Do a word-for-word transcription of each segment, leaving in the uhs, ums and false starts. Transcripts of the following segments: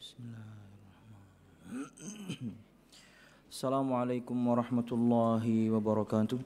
Bismillahirrahmanirrahim. Assalamualaikum warahmatullahi wabarakatuh.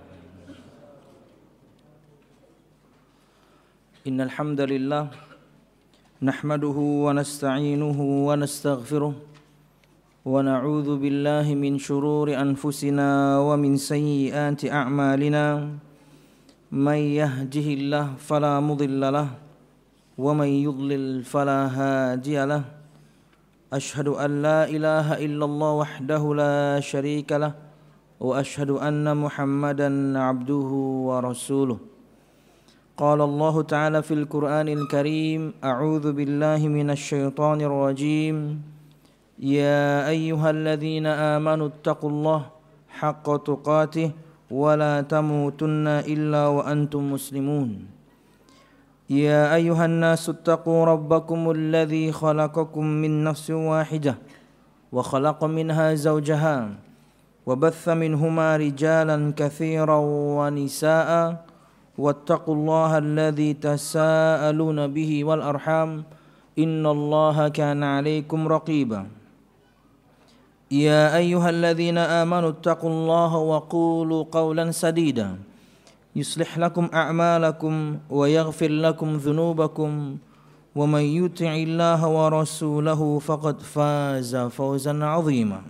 Innal hamdalillah nahmaduhu wa nasta'inuhu wa nastaghfiruh wa na'udzu billahi min shururi anfusina wa min sayyiati a'malina. May yahdihillahu fala mudilla lahu wa may yudlil fala hadiya lahu. Ashhadu an la ilaha illallah wahdahu la syarika lah wa ashhadu anna Muhammadan abduhu wa rasuluh. Qala Allah Ta'ala fil Qur'anil Karim, a'udzu billahi minasy syaithanir rajim. Ya ayyuhalladzina amanu taqullaha haqqa tuqatih wa la tamutunna illa wa antum muslimun. يا أيها الناس اتقوا ربكم الذي خلقكم من نفس واحدة وخلق منها زوجها وبث منهما رجالا كثيرا ونساء واتقوا الله الذي تساءلون به والأرحام إن الله كان عليكم رقيبا يا أيها الذين آمنوا اتقوا الله وقولوا قولا سديدا يصلح لكم أعمالكم ويغفر لكم ذنوبكم ومن يطع الله ورسوله فقد فاز فوزا عظيما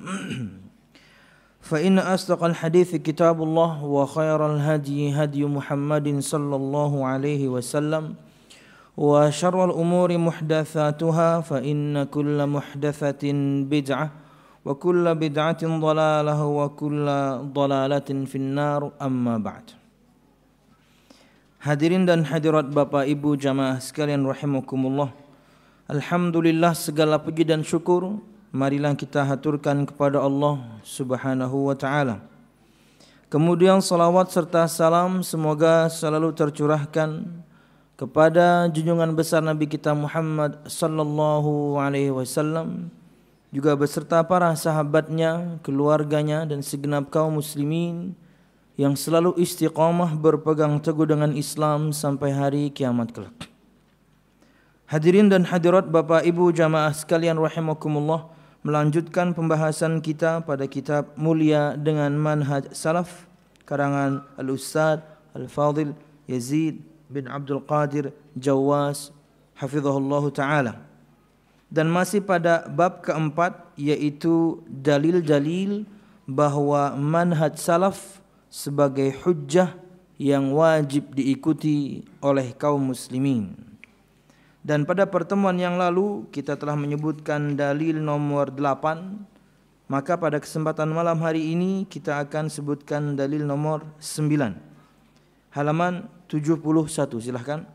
فإن أصدق الحديث كتاب الله وخير الهدي هدي محمد صلى الله عليه وسلم وشر الأمور محدثاتها فإن كل محدثة بدعة وكل بدعة ضلالة وكل ضلالة في النار أما بعد. Hadirin dan hadirat Bapak Ibu jamaah sekalian rahimakumullah. Alhamdulillah, segala puji dan syukur marilah kita haturkan kepada Allah Subhanahu wa taala. Kemudian salawat serta salam semoga selalu tercurahkan kepada junjungan besar Nabi kita Muhammad sallallahu alaihi wasallam, juga beserta para sahabatnya, keluarganya dan segenap kaum muslimin yang selalu istiqamah berpegang teguh dengan Islam sampai hari kiamat kelak. Hadirin dan hadirat Bapak Ibu jamaah sekalian rahimakumullah, melanjutkan pembahasan kita pada kitab mulia dengan manhaj salaf karangan Al-Ustaz Al-Fadil Yazid bin Abdul Qadir Jawas hafizahullah ta'ala. Dan masih pada bab keempat, yaitu dalil-dalil bahwa manhaj salaf sebagai hujjah yang wajib diikuti oleh kaum muslimin. Dan pada pertemuan yang lalu kita telah menyebutkan dalil nomor delapan. Maka pada kesempatan malam hari ini kita akan sebutkan dalil nomor sembilan, halaman tujuh puluh satu. Silahkan.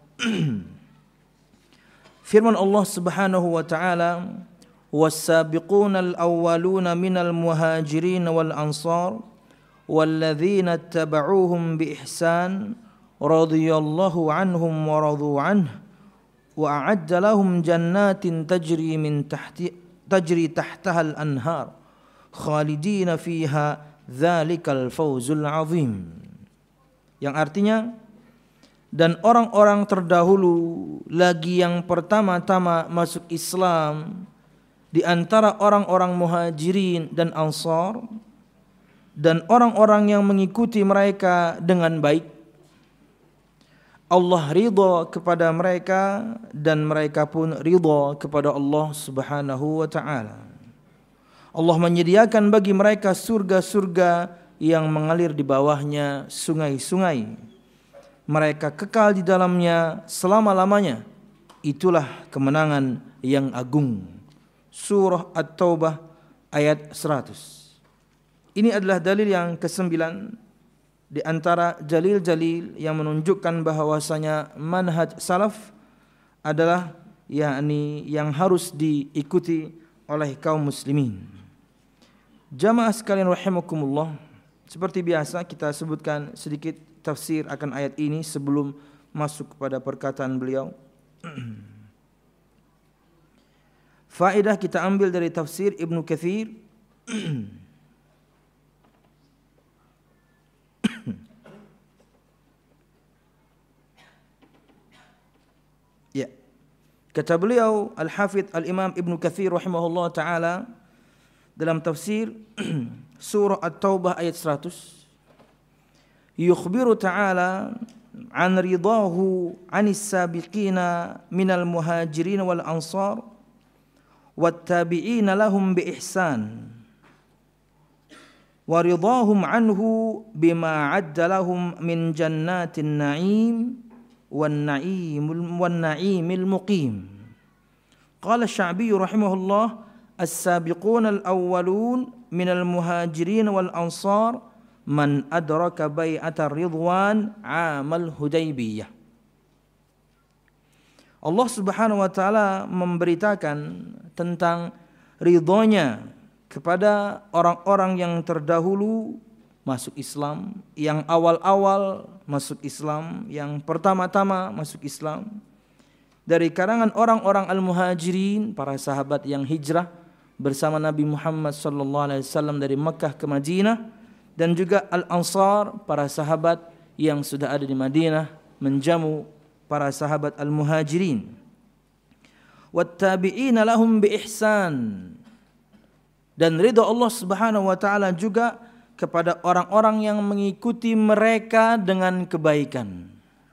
Firman Allah Subhanahu wa taala, "Was-sabiqunal awwaluna minal muhajirin wal ansar والذين اتبعوهم بإحسان رضي الله عنهم ورضوا عنه وأعد لهم جنات تجري من تحت تجري تحتها الأنهار خالدين فيها ذلك الفوز العظيم." Yang artinya, dan orang-orang terdahulu lagi yang pertama-tama masuk Islam di antara orang-orang muhajirin dan ansar, dan orang-orang yang mengikuti mereka dengan baik, Allah ridha kepada mereka dan mereka pun ridha kepada Allah Subhanahu wa taala. Allah menyediakan bagi mereka surga-surga yang mengalir di bawahnya sungai-sungai. Mereka kekal di dalamnya selama-lamanya. Itulah kemenangan yang agung. Surah At-Taubah ayat seratus. Ini adalah dalil yang kesembilan di antara dalil-dalil yang menunjukkan bahwasanya manhaj salaf adalah yakni yang harus diikuti oleh kaum muslimin. Jamaah sekalian rahimakumullah, seperti biasa kita sebutkan sedikit tafsir akan ayat ini sebelum masuk kepada perkataan beliau. Faedah kita ambil dari tafsir Ibnu Katsir. Ya. Kata beliau Al-Hafidh Al-Imam Ibnu Katsir rahimahullah ta'ala dalam tafsir surah At-Taubah ayat seratus, yukhbiru ta'ala an ridahu anis sabiqina minal muhajirin wal ansar wat tabi'ina lahum bi ihsan wa ridahum anhu bima adda lahum min jannatin na'im wan na'imul wan na'imil muqim. Qala Asy-Sya'bi rahimahullah as-sabiquna al-awwalun minal muhajirin wal ansar man adraka bai'atar ridwan amal Hudaybiyah. Allah Subhanahu wa taala memberitakan tentang ridhonya kepada orang-orang yang terdahulu masuk Islam, yang awal-awal masuk Islam, yang pertama-tama masuk Islam, dari kalangan orang-orang al-muhajirin, para sahabat yang hijrah bersama Nabi Muhammad sallallahu alaihi wasallam dari Makkah ke Madinah, dan juga al-ansar, para sahabat yang sudah ada di Madinah menjamu para sahabat al-muhajirin. Wat tabi'ina lahum bi ihsan, dan ridha Allah Subhanahu wa taala juga kepada orang-orang yang mengikuti mereka dengan kebaikan.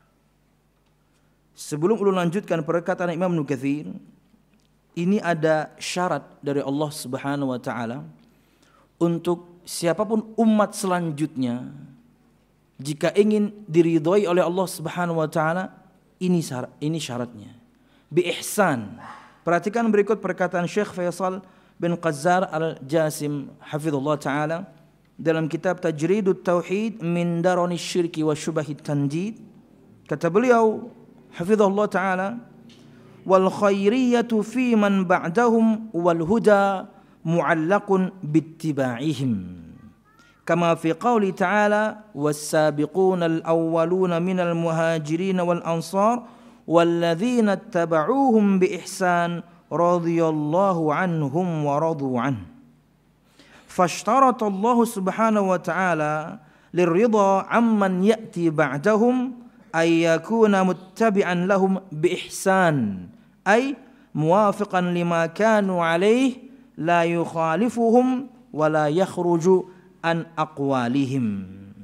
Sebelum ulun lanjutkan perkataan Imam Ibnu Katsir, ini ada syarat dari Allah Subhanahu wa taala untuk siapapun umat selanjutnya, jika ingin diridhoi oleh Allah Subhanahu wa taala, ini syarat, ini syaratnya. Bi ihsan. Perhatikan berikut perkataan Syekh Faisal bin Qazzar Al-Jasim hafizallahu taala dalam kitab Tajridut Tauhid min Darani Syirki wa Syubahit Tanjid. Kata beliau hafizallahu taala, wal khairiyatu fi man ba'dahum wal huda mu'allaqun bittiba'ihim. Kama fi qawli ta'ala was-sabiquna al-awwaluna minal muhajirin wal ansar walladzina ittaba'uuhum bi ihsan radhiyallahu anhum wa radu an. Fashtarata Allah subhanahu wa ta'ala lirridha amman ya'ti ba'dahum ay yakuna muttabi'an lahum bi ihsan, ay muwafiqan lima kanu alayhi la yukhalifuhum wa la yakhruju an aqwalihim.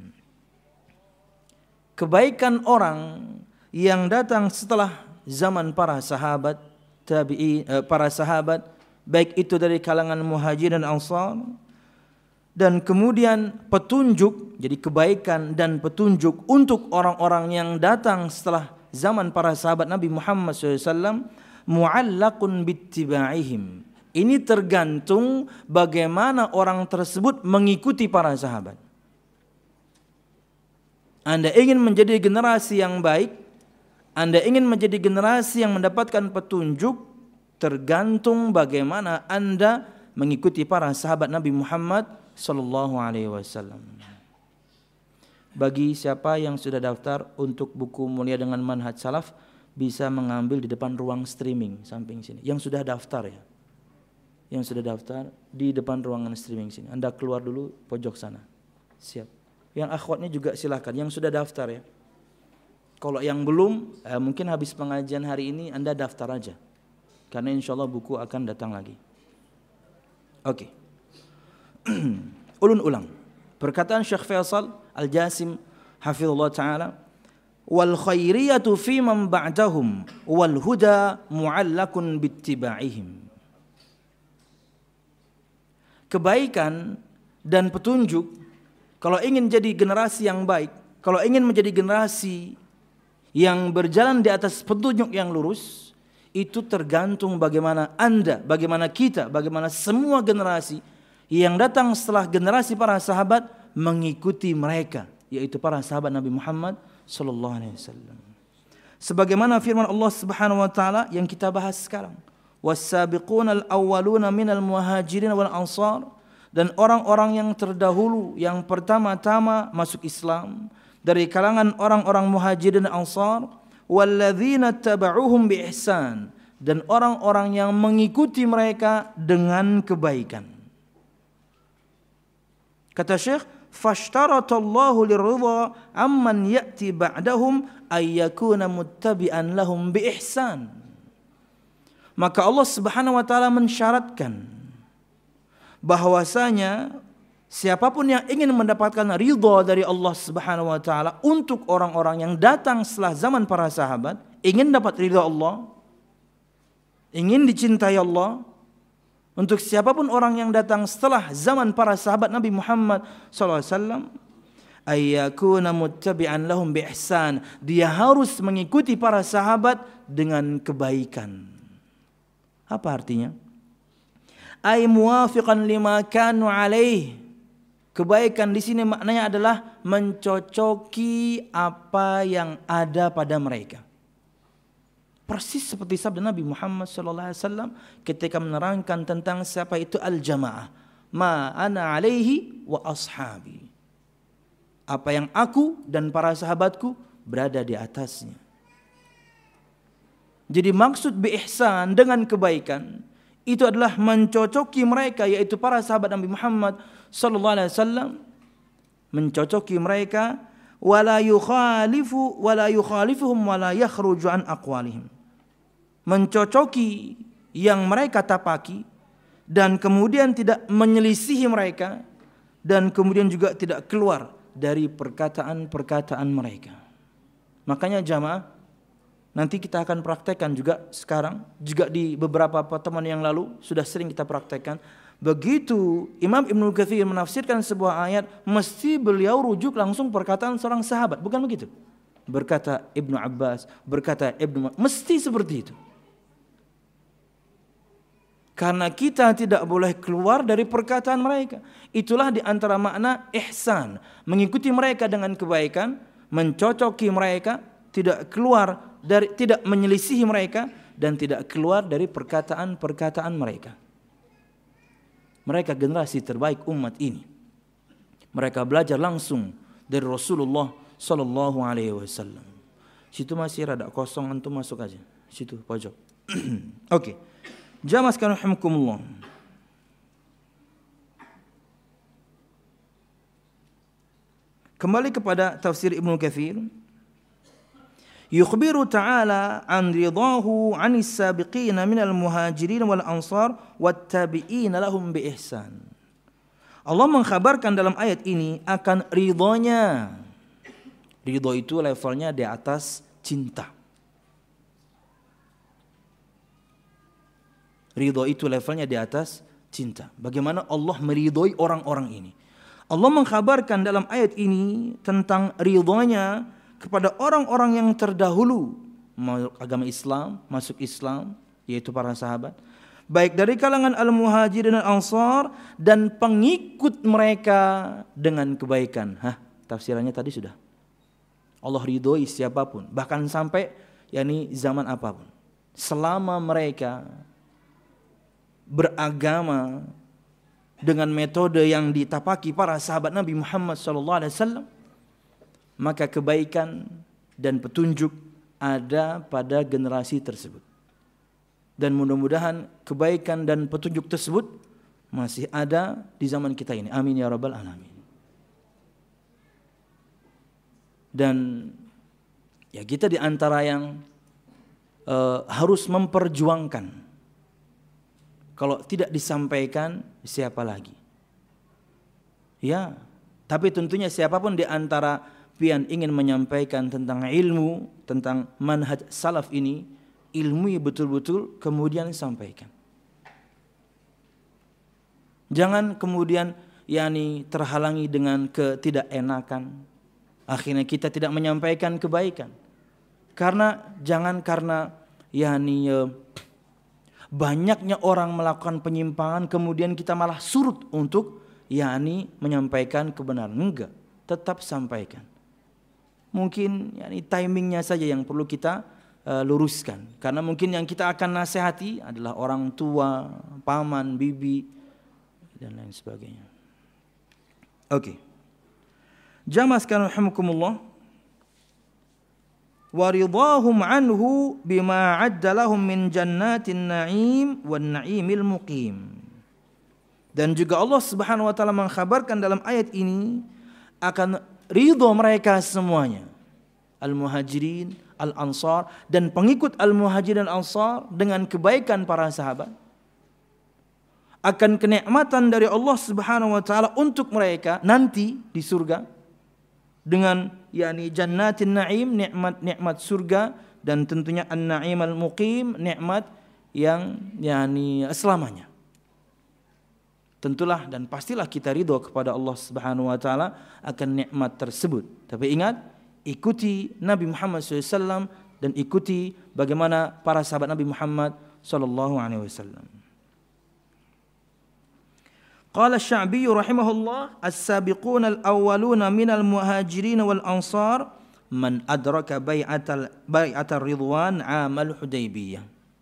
Kebaikan orang yang datang setelah zaman para sahabat tabi'i, para sahabat baik itu dari kalangan muhajirin dan ansar, dan kemudian petunjuk, jadi kebaikan dan petunjuk untuk orang-orang yang datang setelah zaman para sahabat Nabi Muhammad shallallahu alaihi wasallam, mu'allaqun bittiba'ihim. Ini tergantung bagaimana orang tersebut mengikuti para sahabat. Anda ingin menjadi generasi yang baik, Anda ingin menjadi generasi yang mendapatkan petunjuk, tergantung bagaimana Anda mengikuti para sahabat Nabi Muhammad sallallahu alaihi wasallam. Bagi siapa yang sudah daftar untuk buku Mulia dengan Manhaj Salaf, bisa mengambil di depan ruang streaming samping sini. Yang sudah daftar ya. Yang sudah daftar di depan ruangan streaming sini. Anda keluar dulu pojok sana. Siap. Yang akhwatnya juga silakan. Yang sudah daftar ya. Kalau yang belum, eh, mungkin habis pengajian hari ini Anda daftar aja. Karena insya Allah buku akan datang lagi. Oke. Okay. Ulun ulang. Perkataan Syekh Faisal Al-Jasim hafizallahu taala, wal khairiyatu fi man ba'dahum wal huda mu'allaqun bittiba'ihim. Kebaikan dan petunjuk, kalau ingin jadi generasi yang baik, kalau ingin menjadi generasi yang berjalan di atas petunjuk yang lurus, itu tergantung bagaimana Anda, bagaimana kita, bagaimana semua generasi yang datang setelah generasi para sahabat mengikuti mereka, yaitu para sahabat Nabi Muhammad sallallahu alaihi wasallam. Sebagaimana firman Allah Subhanahu wa taala yang kita bahas sekarang, was-sabiquna al-awwaluna minal muhajirin wal ansar, dan orang-orang yang terdahulu yang pertama-tama masuk Islam dari kalangan orang-orang muhajirin dan ansar, walladzina taba'uhum bi ihsan, dan orang-orang yang mengikuti mereka dengan kebaikan. Kata Syekh, fashtaratallahu lirridha amman ya'ti ba'dahum ay yakuna muttabi'an lahum bi ihsan. Maka Allah Subhanahu wa taala mensyaratkan bahwasanya siapapun yang ingin mendapatkan ridha dari Allah Subhanahu wa taala untuk orang-orang yang datang setelah zaman para sahabat, ingin dapat ridha Allah, ingin dicintai Allah, untuk siapapun orang yang datang setelah zaman para sahabat Nabi Muhammad sallallahu alaihi wasallam, ayyakuna muttabi'an lahum bi ihsan, dia harus mengikuti para sahabat dengan kebaikan. Apa artinya? Ay muwafiqan lima kanu alaih. Kebaikan di sini maknanya adalah mencocoki apa yang ada pada mereka. Persis seperti sabda Nabi Muhammad sallallahu alaihi wasallam ketika menerangkan tentang siapa itu al-jamaah. Ma ana alaihi wa ashabi. Apa yang aku dan para sahabatku berada di atasnya. Jadi maksud bi ihsan dengan kebaikan itu adalah mencocoki mereka, yaitu para sahabat Nabi Muhammad sallallahu alaihi wasallam, mencocoki mereka, wala yukhalifu wala yukhalifuhum wala yakhruju an aqwalihim. Mencocoki yang mereka tapaki dan kemudian tidak menyelisihi mereka dan kemudian juga tidak keluar dari perkataan-perkataan mereka. Makanya jamaah, nanti kita akan praktekkan juga sekarang, juga di beberapa pertemuan yang lalu sudah sering kita praktekkan. Begitu Imam Ibnu Katsir menafsirkan sebuah ayat, mesti beliau rujuk langsung perkataan seorang sahabat, bukan begitu? Berkata Ibnu Abbas, berkata Ibnu, mesti seperti itu. Karena kita tidak boleh keluar dari perkataan mereka. Itulah di antara makna ihsan, mengikuti mereka dengan kebaikan, mencocoki mereka, tidak keluar dari, tidak menyelisihi mereka, dan tidak keluar dari perkataan-perkataan mereka. Mereka generasi terbaik umat ini. Mereka belajar langsung dari Rasulullah sallallahu alaihi wasallam. Situ masih rada kosong, antum masuk aja. Situ pojok. Oke. Okay. Jamaah sekalian rahimakumullah. Kembali kepada tafsir Ibnu Katsir. Yukhbiru ta'ala an ridahu 'anis sabiqina minal muhajirin wal ansar wat tabi'ina lahum bi ihsan. Allah mengkhabarkan dalam ayat ini akan ridhonya. Ridho itu levelnya di atas cinta. Ridho itu levelnya di atas cinta. Bagaimana Allah meridhoi orang-orang ini? Allah mengkhabarkan dalam ayat ini tentang ridhonya kepada orang-orang yang terdahulu agama Islam, masuk Islam, yaitu para sahabat, baik dari kalangan al-muhajirin dan ansar dan pengikut mereka dengan kebaikan. Hah, tafsirannya tadi sudah. Allah ridhoi siapapun, bahkan sampai yakni zaman apapun, selama mereka beragama dengan metode yang ditapaki para sahabat Nabi Muhammad sallallahu alaihi wasallam, maka kebaikan dan petunjuk ada pada generasi tersebut. Dan mudah-mudahan kebaikan dan petunjuk tersebut masih ada di zaman kita ini. Amin ya rabbal alamin. Dan ya kita di antara yang uh, harus memperjuangkan. Kalau tidak disampaikan, siapa lagi? Ya, tapi tentunya siapapun di antara pian ingin menyampaikan tentang ilmu, tentang manhaj salaf ini, ilmu betul-betul kemudian sampaikan. Jangan kemudian yakni terhalangi dengan ketidakenakan. Akhirnya kita tidak menyampaikan kebaikan. Karena jangan karena yakni banyaknya orang melakukan penyimpangan kemudian kita malah surut untuk yakni menyampaikan kebenaran. Enggak, tetap sampaikan. Mungkin yakni timingnya saja yang perlu kita uh, luruskan. Karena mungkin yang kita akan nasihati adalah orang tua, paman, bibi dan lain sebagainya. Oke. Okay. Jamaah sekalian rahimakumullah. Waridahum anhu bima adda lahum min jannatin na'im wan na'imil muqim. Dan juga Allah Subhanahu wa taala mengkhabarkan dalam ayat ini akan ridho mereka semuanya. Al-muhajirin, Al-Ansar dan pengikut Al-Muhajirin dan Ansar dengan kebaikan para sahabat, akan kenikmatan dari Allah Subhanahu wa taala untuk mereka nanti di surga dengan yakni jannatin na'im, nikmat-nikmat surga, dan tentunya an-na'im al-muqim, nikmat yang yakni selamanya. Tentulah dan pastilah kita ridho kepada Allah Subhanahu wa taala akan nikmat tersebut. Tapi ingat, ikuti Nabi Muhammad shallallahu alaihi wasallam dan ikuti bagaimana para sahabat Nabi Muhammad sallallahu alaihi wasallam. Qala Asy-Sya'bi rahimahullah, as-sabiquna al-awwaluna minal muhajirin wal ansar man adraka bai'atal bai'atar ridwan 'amal Hudaybiyah.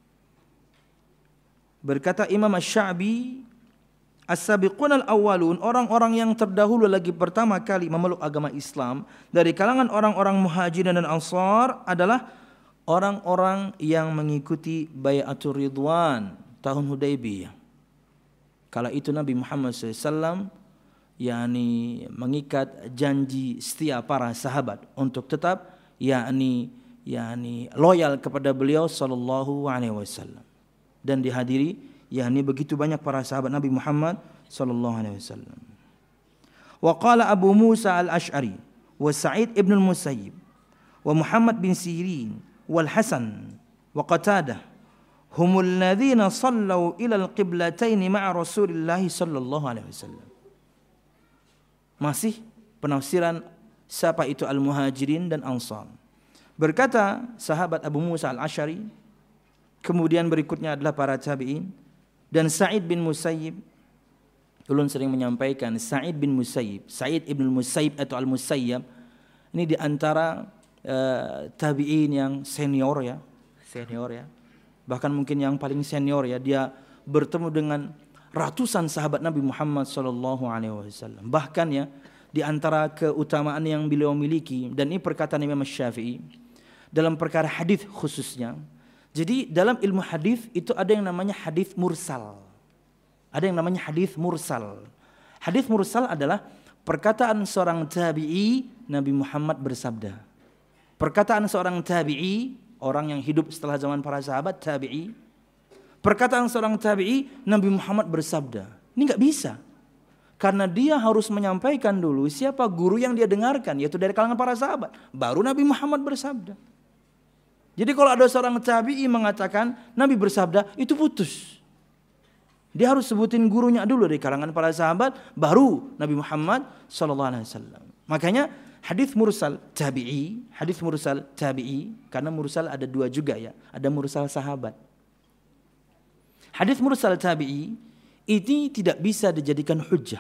Berkata Imam Asy-Sya'bi, as-sabiqun al-awwalun, orang-orang yang terdahulu lagi pertama kali memeluk agama Islam dari kalangan orang-orang muhajirin dan ansar adalah orang-orang yang mengikuti bai'atur ridwan tahun Hudaybiyah. Kala itu Nabi Muhammad shallallahu alaihi wasallam yakni mengikat janji setia para sahabat untuk tetap yakni yakni loyal kepada beliau sallallahu alaihi wasallam, dan dihadiri yakni begitu banyak para sahabat Nabi Muhammad sallallahu alaihi wasallam. Wa qala Abu Musa al-Asy'ari wa Sa'id ibn al-Musayyib wa Muhammad bin Sirin wal Hasan wa Qatadah humul ladzina sallu ila al-qiblatain ma'a Rasulillah sallallahu alaihi wasallam. Masih penafsiran siapa itu al-Muhajirin dan Ansar. Berkata sahabat Abu Musa al-Asy'ari, kemudian berikutnya adalah para tabi'in, dan Sa'id bin Musayyib. Ulun sering menyampaikan Sa'id bin Musayyib, Sa'id ibn Musayyib atau Al-Musayyab, ini di antara uh, tabi'in yang senior ya, senior ya. Bahkan mungkin yang paling senior ya, dia bertemu dengan ratusan sahabat Nabi Muhammad sallallahu alaihi wasallam. Bahkan ya, di antara keutamaan yang beliau miliki, dan ini perkataan Imam Syafi'i dalam perkara hadis khususnya. Jadi dalam ilmu hadis itu ada yang namanya hadis mursal. Ada yang namanya hadis mursal. Hadis mursal adalah perkataan seorang tabi'i, Nabi Muhammad bersabda. Perkataan seorang tabi'i, orang yang hidup setelah zaman para sahabat, tabi'i. Perkataan seorang tabi'i, Nabi Muhammad bersabda. Ini enggak bisa. Karena dia harus menyampaikan dulu siapa guru yang dia dengarkan, yaitu dari kalangan para sahabat. Baru Nabi Muhammad bersabda. Jadi kalau ada seorang tabi'i mengatakan Nabi bersabda, itu putus. Dia harus sebutin gurunya dulu dari kalangan para sahabat, baru Nabi Muhammad sallallahu alaihi wasallam. Makanya hadis mursal tabi'i, hadis mursal tabi'i, karena mursal ada dua juga ya, ada mursal sahabat. Hadis mursal tabi'i ini tidak bisa dijadikan hujjah.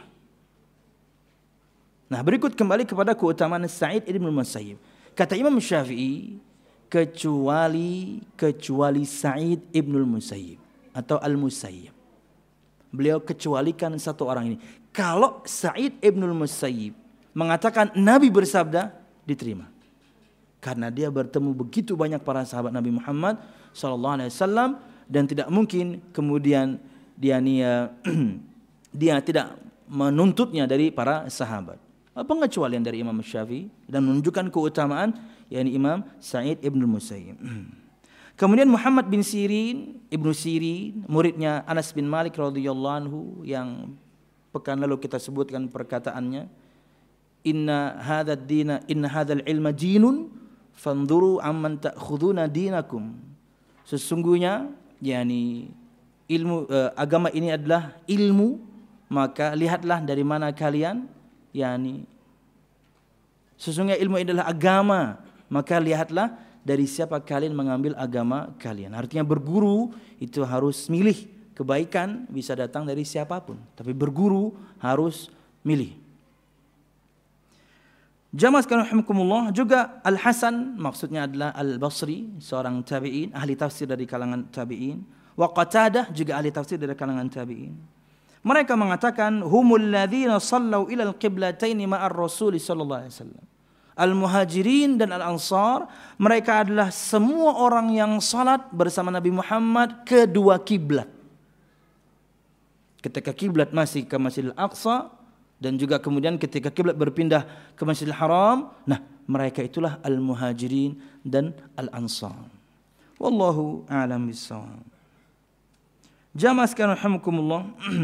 Nah, berikut kembali kepada keutamaan Sa'id ibn Musayyib. Kata Imam Syafi'i, kecuali kecuali Sa'id ibnul Musayyib atau Al-Musayyib. Beliau kecualikan satu orang ini. Kalau Sa'id ibnul Musayyib mengatakan Nabi bersabda, diterima. Karena dia bertemu begitu banyak para sahabat Nabi Muhammad sallallahu alaihi wasallam, dan tidak mungkin kemudian dia nia, dia tidak menuntutnya dari para sahabat. Pengecualian dari Imam Syafi'i dan menunjukkan keutamaan yakni Imam Sa'id ibn Musayyib. Kemudian Muhammad bin Sirin, Ibnu Sirin, muridnya Anas bin Malik radhiyallahu anhu, yang pekan lalu kita sebutkan perkataannya, inna hadzal dina inna hadzal ilma dinun fanzuru amman ta'khuduna dinakum. Sesungguhnya yakni ilmu uh, agama ini adalah ilmu, maka lihatlah dari mana kalian yakni sesungguhnya ilmu ini adalah agama, maka lihatlah dari siapa kalian mengambil agama kalian. Artinya berguru itu harus milih, kebaikan bisa datang dari siapapun, tapi berguru harus milih. Jamaah sekalian rahimakumullah, juga Al-Hasan maksudnya adalah Al-Basri, seorang tabi'in, ahli tafsir dari kalangan tabi'in. Wa Qatadah juga ahli tafsir dari kalangan tabi'in. Mereka mengatakan humul ladzina sallu ila al-qiblatain ma'ar Rasul sallallahu alaihi wasallam. Al-Muhajirin dan Al-Ansar, mereka adalah semua orang yang salat bersama Nabi Muhammad kedua kiblat. Ketika kiblat masih ke Masjidil Aqsa, dan juga kemudian ketika kiblat berpindah ke Masjidil Haram, nah mereka itulah al-muhajirin dan al-ansar. Wallahu a'lam bissawab. Jamaah sekalian rahimakumullah.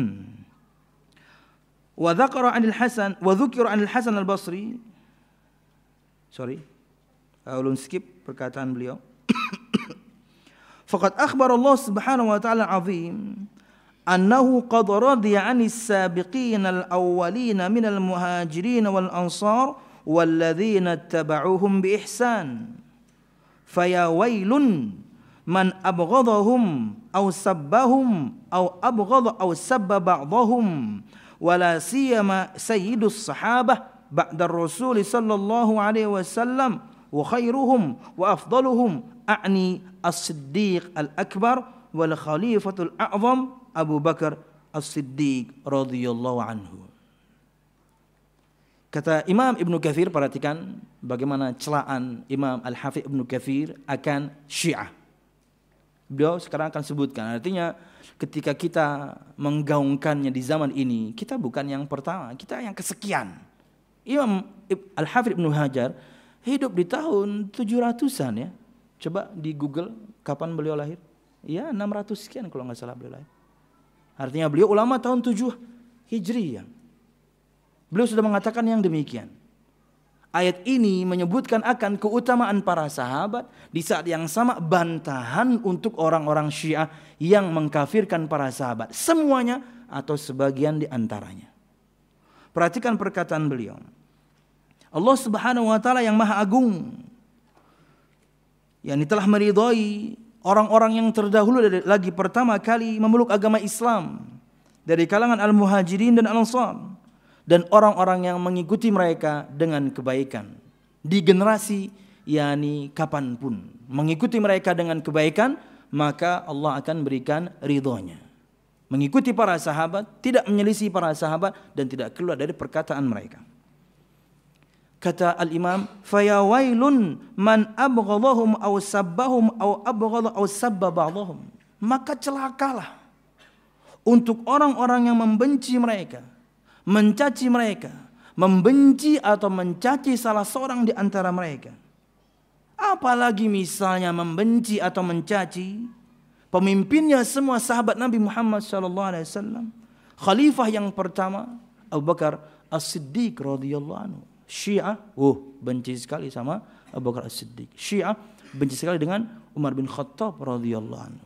Wa dzakara 'anil Hasan wa dzukira 'anil Hasan al-Basri. Sorry. Ulun skip perkataan beliau. Faqad akhbar Allah Subhanahu wa ta'ala 'azim annahu qad radiya 'anis sabiqin al-awwalin minal muhajirin wal ansar walladzina ittaba'uuhum bi ihsan. Faya wailun man abghadahum aw sabbahum aw abghadha aw sabba ba'dahum wala siyama sayyidus sahabah ba'da ar-rasul sallallahu alaihi wasallam wa khairuhum wa afdaluhum a'ni as-siddiq al-akbar wal khalifatul a'zam Abu Bakar as-Siddiq radhiyallahu anhu. Kata Imam Ibnu Katsir, perhatikan bagaimana celaan Imam Al-Hafidz Ibnu Katsir akan Syiah. Beliau sekarang akan sebutkan, artinya ketika kita menggaungkannya di zaman ini, kita bukan yang pertama, kita yang kesekian. Imam Al-Hafidz Ibnu Hajar hidup di tahun tujuh ratusan ya. Coba di Google kapan beliau lahir. Ya enam ratus sekian kalau nggak salah beliau lahir. Artinya beliau ulama tahun tujuh Hijriyah. Beliau sudah mengatakan yang demikian. Ayat ini menyebutkan akan keutamaan para sahabat, di saat yang sama bantahan untuk orang-orang Syiah yang mengkafirkan para sahabat. Semuanya atau sebagian di antaranya. Perhatikan perkataan beliau. Allah Subhanahu wa ta'ala yang maha agung, yang telah meridhai orang-orang yang terdahulu lagi pertama kali memeluk agama Islam dari kalangan al-muhajirin dan al-ansar, dan orang-orang yang mengikuti mereka dengan kebaikan di generasi, yakni kapanpun mengikuti mereka dengan kebaikan, maka Allah akan berikan ridhonya. Mengikuti para sahabat, tidak menyelisih para sahabat, dan tidak keluar dari perkataan mereka. Kata al-Imam, faya wailun man abghadahum aw sabbahum aw abghadha aw sabba ba'dahum. Maka celakalah untuk orang-orang yang membenci mereka, mencaci mereka, membenci atau mencaci salah seorang di antara mereka. Apalagi misalnya membenci atau mencaci pemimpinnya semua sahabat Nabi Muhammad sallallahu alaihi wasallam, khalifah yang pertama Abu Bakar As-Siddiq radhiyallahu anhu. Syiah, oh benci sekali sama Abu Bakar As-Siddiq. Syiah benci sekali dengan Umar bin Khattab radhiyallahu anhu.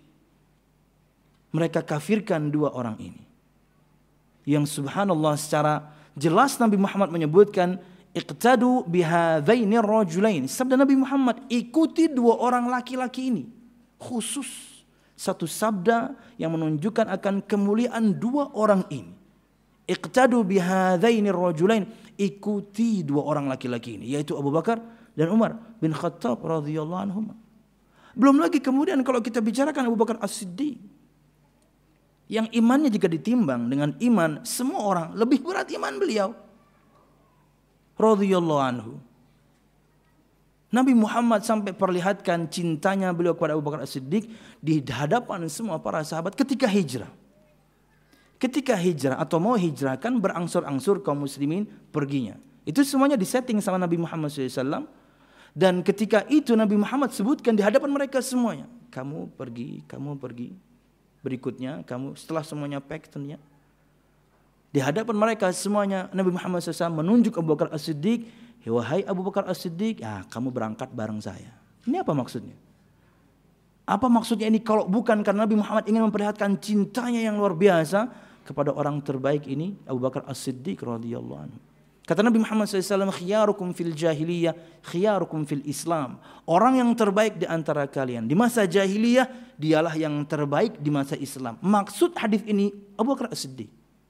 Mereka kafirkan dua orang ini. Yang subhanallah secara jelas Nabi Muhammad menyebutkan iqtadu bihadzaini rajulain. Sabda Nabi Muhammad, ikuti dua orang laki-laki ini. Khusus satu sabda yang menunjukkan akan kemuliaan dua orang ini. Iqtadu bihadzaini rajulain, ikuti dua orang laki-laki ini, yaitu Abu Bakar dan Umar bin Khattab radhiyallahu anhum. Belum lagi kemudian kalau kita bicarakan Abu Bakar As-Siddiq, yang imannya jika ditimbang dengan iman semua orang, lebih berat iman beliau radhiyallahu anhu. Nabi Muhammad sampai perlihatkan cintanya beliau kepada Abu Bakar As-Siddiq di hadapan semua para sahabat ketika hijrah. Ketika hijrah atau mau hijrah kan berangsur-angsur kaum muslimin perginya. Itu semuanya disetting sama Nabi Muhammad shallallahu alaihi wasallam. Dan ketika itu Nabi Muhammad sebutkan di hadapan mereka semuanya, kamu pergi, kamu pergi. Berikutnya kamu, setelah semuanya pack tentunya, di hadapan mereka semuanya Nabi Muhammad shallallahu alaihi wasallam menunjuk Abu Bakar As-Siddiq, wahai Abu Bakar As-Siddiq, ya, kamu berangkat bareng saya. Ini apa maksudnya? Apa maksudnya ini kalau bukan karena Nabi Muhammad ingin memperlihatkan cintanya yang luar biasa kepada orang terbaik ini, Abu Bakar As-Siddiq radhiyallahu anhu. Kata Nabi Muhammad shallallahu alaihi wasallam, khiyarukum fil jahiliyah, khiyarukum fil Islam. Orang yang terbaik di antara kalian di masa jahiliyah, dialah yang terbaik di masa Islam. Maksud hadis ini Abu Bakar As-Siddiq.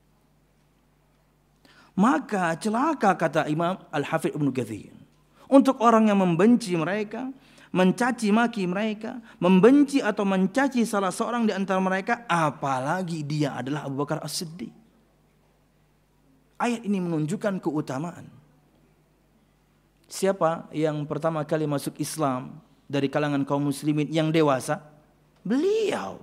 Maka celaka, kata Imam Al-Hafidz Ibnu Katsir, untuk orang yang membenci mereka, mencaci maki mereka, membenci atau mencaci salah seorang di antara mereka, apalagi dia adalah Abu Bakar As-Siddiq. Ayat ini menunjukkan keutamaan. Siapa yang pertama kali masuk Islam dari kalangan kaum muslimin yang dewasa? Beliau.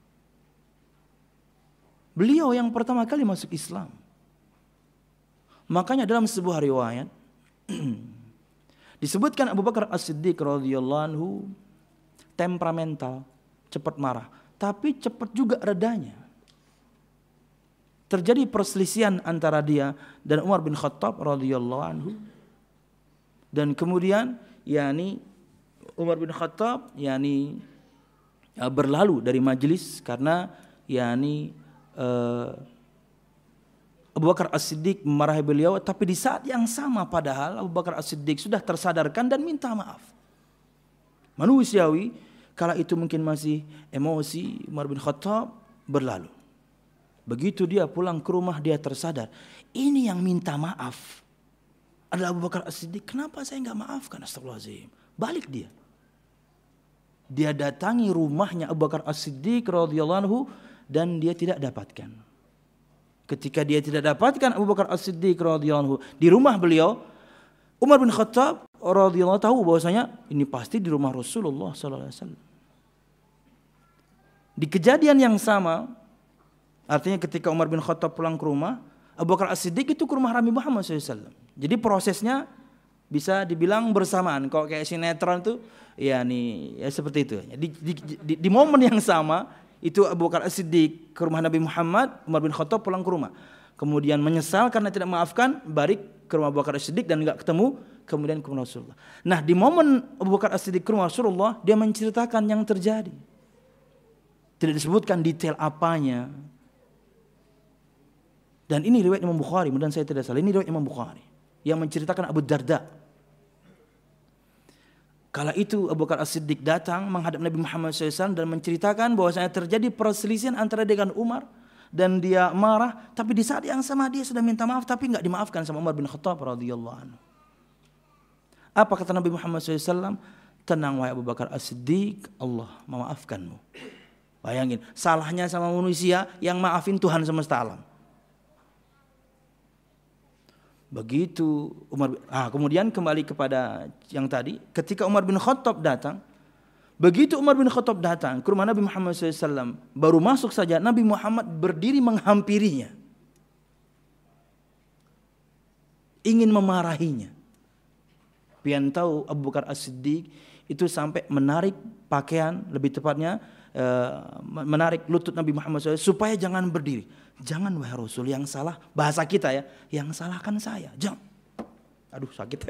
Beliau yang pertama kali masuk Islam. Makanya dalam sebuah riwayat Disebutkan Abu Bakar As-Siddiq radhiyallahu anhu temperamental, cepat marah, tapi cepat juga redanya. Terjadi perselisihan antara dia dan Umar bin Khattab radhiyallahu anhu. Dan kemudian yakni Umar bin Khattab yakni berlalu dari majelis karena yakni uh, Abu Bakar As-Siddiq memarahi beliau, tapi di saat yang sama padahal Abu Bakar As-Siddiq sudah tersadarkan dan minta maaf. Manusiawi, kala itu mungkin masih emosi, Umar bin Khattab berlalu. Begitu dia pulang ke rumah dia tersadar, ini yang minta maaf adalah Abu Bakar As-Siddiq. Kenapa saya enggak maafkan? Astagfirullahaladzim. Balik dia. Dia datangi rumahnya Abu Bakar As-Siddiq radhiyallahu anhu dan dia tidak dapatkan. Ketika dia tidak dapatkan Abu Bakar As-Siddiq radhiyallahu anhu di rumah beliau, Umar bin Khattab radhiyallahu anhu tahu bahwasanya ini pasti di rumah Rasulullah sallallahu alaihi wasallam. Di kejadian yang sama, artinya ketika Umar bin Khattab pulang ke rumah, Abu Bakar As-Siddiq itu ke rumah Nabi Muhammad sallallahu alaihi wasallam. Jadi prosesnya bisa dibilang bersamaan. Kalau kayak sinetron tuh, ya nih, ya seperti itu. Di, di, di, di momen yang sama, itu Abu Bakar As-Siddiq ke rumah Nabi Muhammad, Umar bin Khattab pulang ke rumah. Kemudian menyesal karena tidak maafkan, balik ke rumah Abu Bakar As-Siddiq dan enggak ketemu, kemudian ke rumah Rasulullah. Nah, di momen Abu Bakar As-Siddiq ke rumah Rasulullah, dia menceritakan yang terjadi. Tidak disebutkan detail apanya. Dan ini riwayat Imam Bukhari, mudah saya tidak salah, ini riwayat Imam Bukhari yang menceritakan Abu Darda. Kala itu Abu Bakar As-Siddiq datang menghadap Nabi Muhammad shallallahu alaihi wasallam dan menceritakan bahwasanya terjadi perselisihan antara dia dengan Umar dan dia marah, tapi di saat yang sama dia sudah minta maaf tapi enggak dimaafkan sama Umar bin Khattab radhiyallahu anhu. Apa kata Nabi Muhammad shallallahu alaihi wasallam? Tenang wahai Abu Bakar As-Siddiq, Allah memaafkanmu. Bayangin, salahnya sama manusia, yang maafin Tuhan semesta alam. Begitu Umar, ah, kemudian kembali kepada yang tadi, ketika Umar bin Khattab datang, begitu Umar bin Khattab datang ke rumah Nabi Muhammad shallallahu alaihi wasallam, baru masuk saja Nabi Muhammad berdiri menghampirinya, ingin memarahinya. Pian tahu Abu Bakar As-Siddiq itu sampai menarik pakaian, lebih tepatnya uh, menarik lutut Nabi Muhammad shallallahu alaihi wasallam supaya jangan berdiri. Jangan wahai Rasul, yang salah, bahasa kita ya, yang salah kan saya. Jangan. Aduh sakit.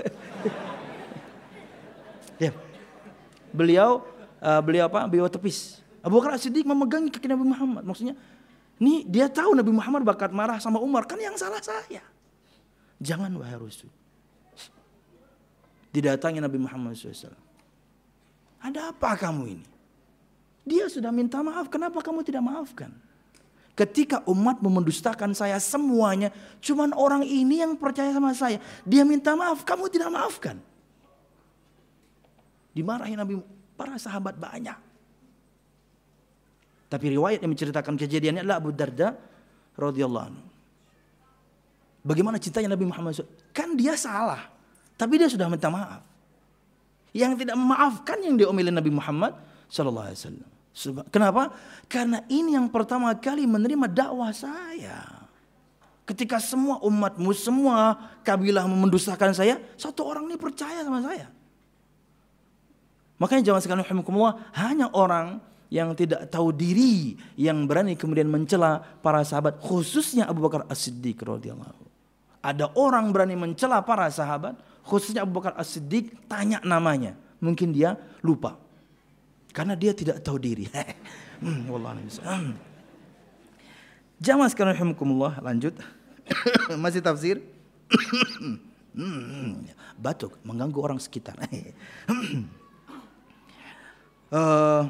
Ya. Beliau uh, beliau apa? Beliau tepis. Abu Bakar As-Siddiq memegangi kaki Nabi Muhammad. Maksudnya, nih dia tahu Nabi Muhammad bakal marah sama Umar, kan yang salah saya. Jangan wahai Rasul. Didatangi Nabi Muhammad shallallahu alaihi wasallam. Ada apa kamu ini? Dia sudah minta maaf, kenapa kamu tidak maafkan? Ketika umat mendustakan saya semuanya, cuman orang ini yang percaya sama saya. Dia minta maaf, kamu tidak maafkan. Dimarahi Nabi, para sahabat banyak. Tapi riwayat yang menceritakan kejadiannya adalah Abu Darda radhiyallahu anhu. Bagaimana cintanya Nabi Muhammad shallallahu alaihi wasallam? Kan dia salah, tapi dia sudah minta maaf. Yang tidak memaafkan yang diomelin Nabi Muhammad shallallahu alaihi wasallam. Kenapa? Karena ini yang pertama kali menerima dakwah saya. Ketika semua umatmu, semua kabilah mendustakan saya, satu orang ini percaya sama saya. Makanya jangan sekali rahimakumullah, hanya orang yang tidak tahu diri yang berani kemudian mencela para sahabat, khususnya Abu Bakar As-Siddiq radhiyallahu anhu. Ada orang berani mencela para sahabat, khususnya Abu Bakar As-Siddiq, tanya namanya, mungkin dia lupa. Karena dia tidak tahu diri. hmm, Wallahi hmm. Jamaah sekalian rahimakumullah, lanjut. Masih tafsir. Batuk mengganggu orang sekitar. uh,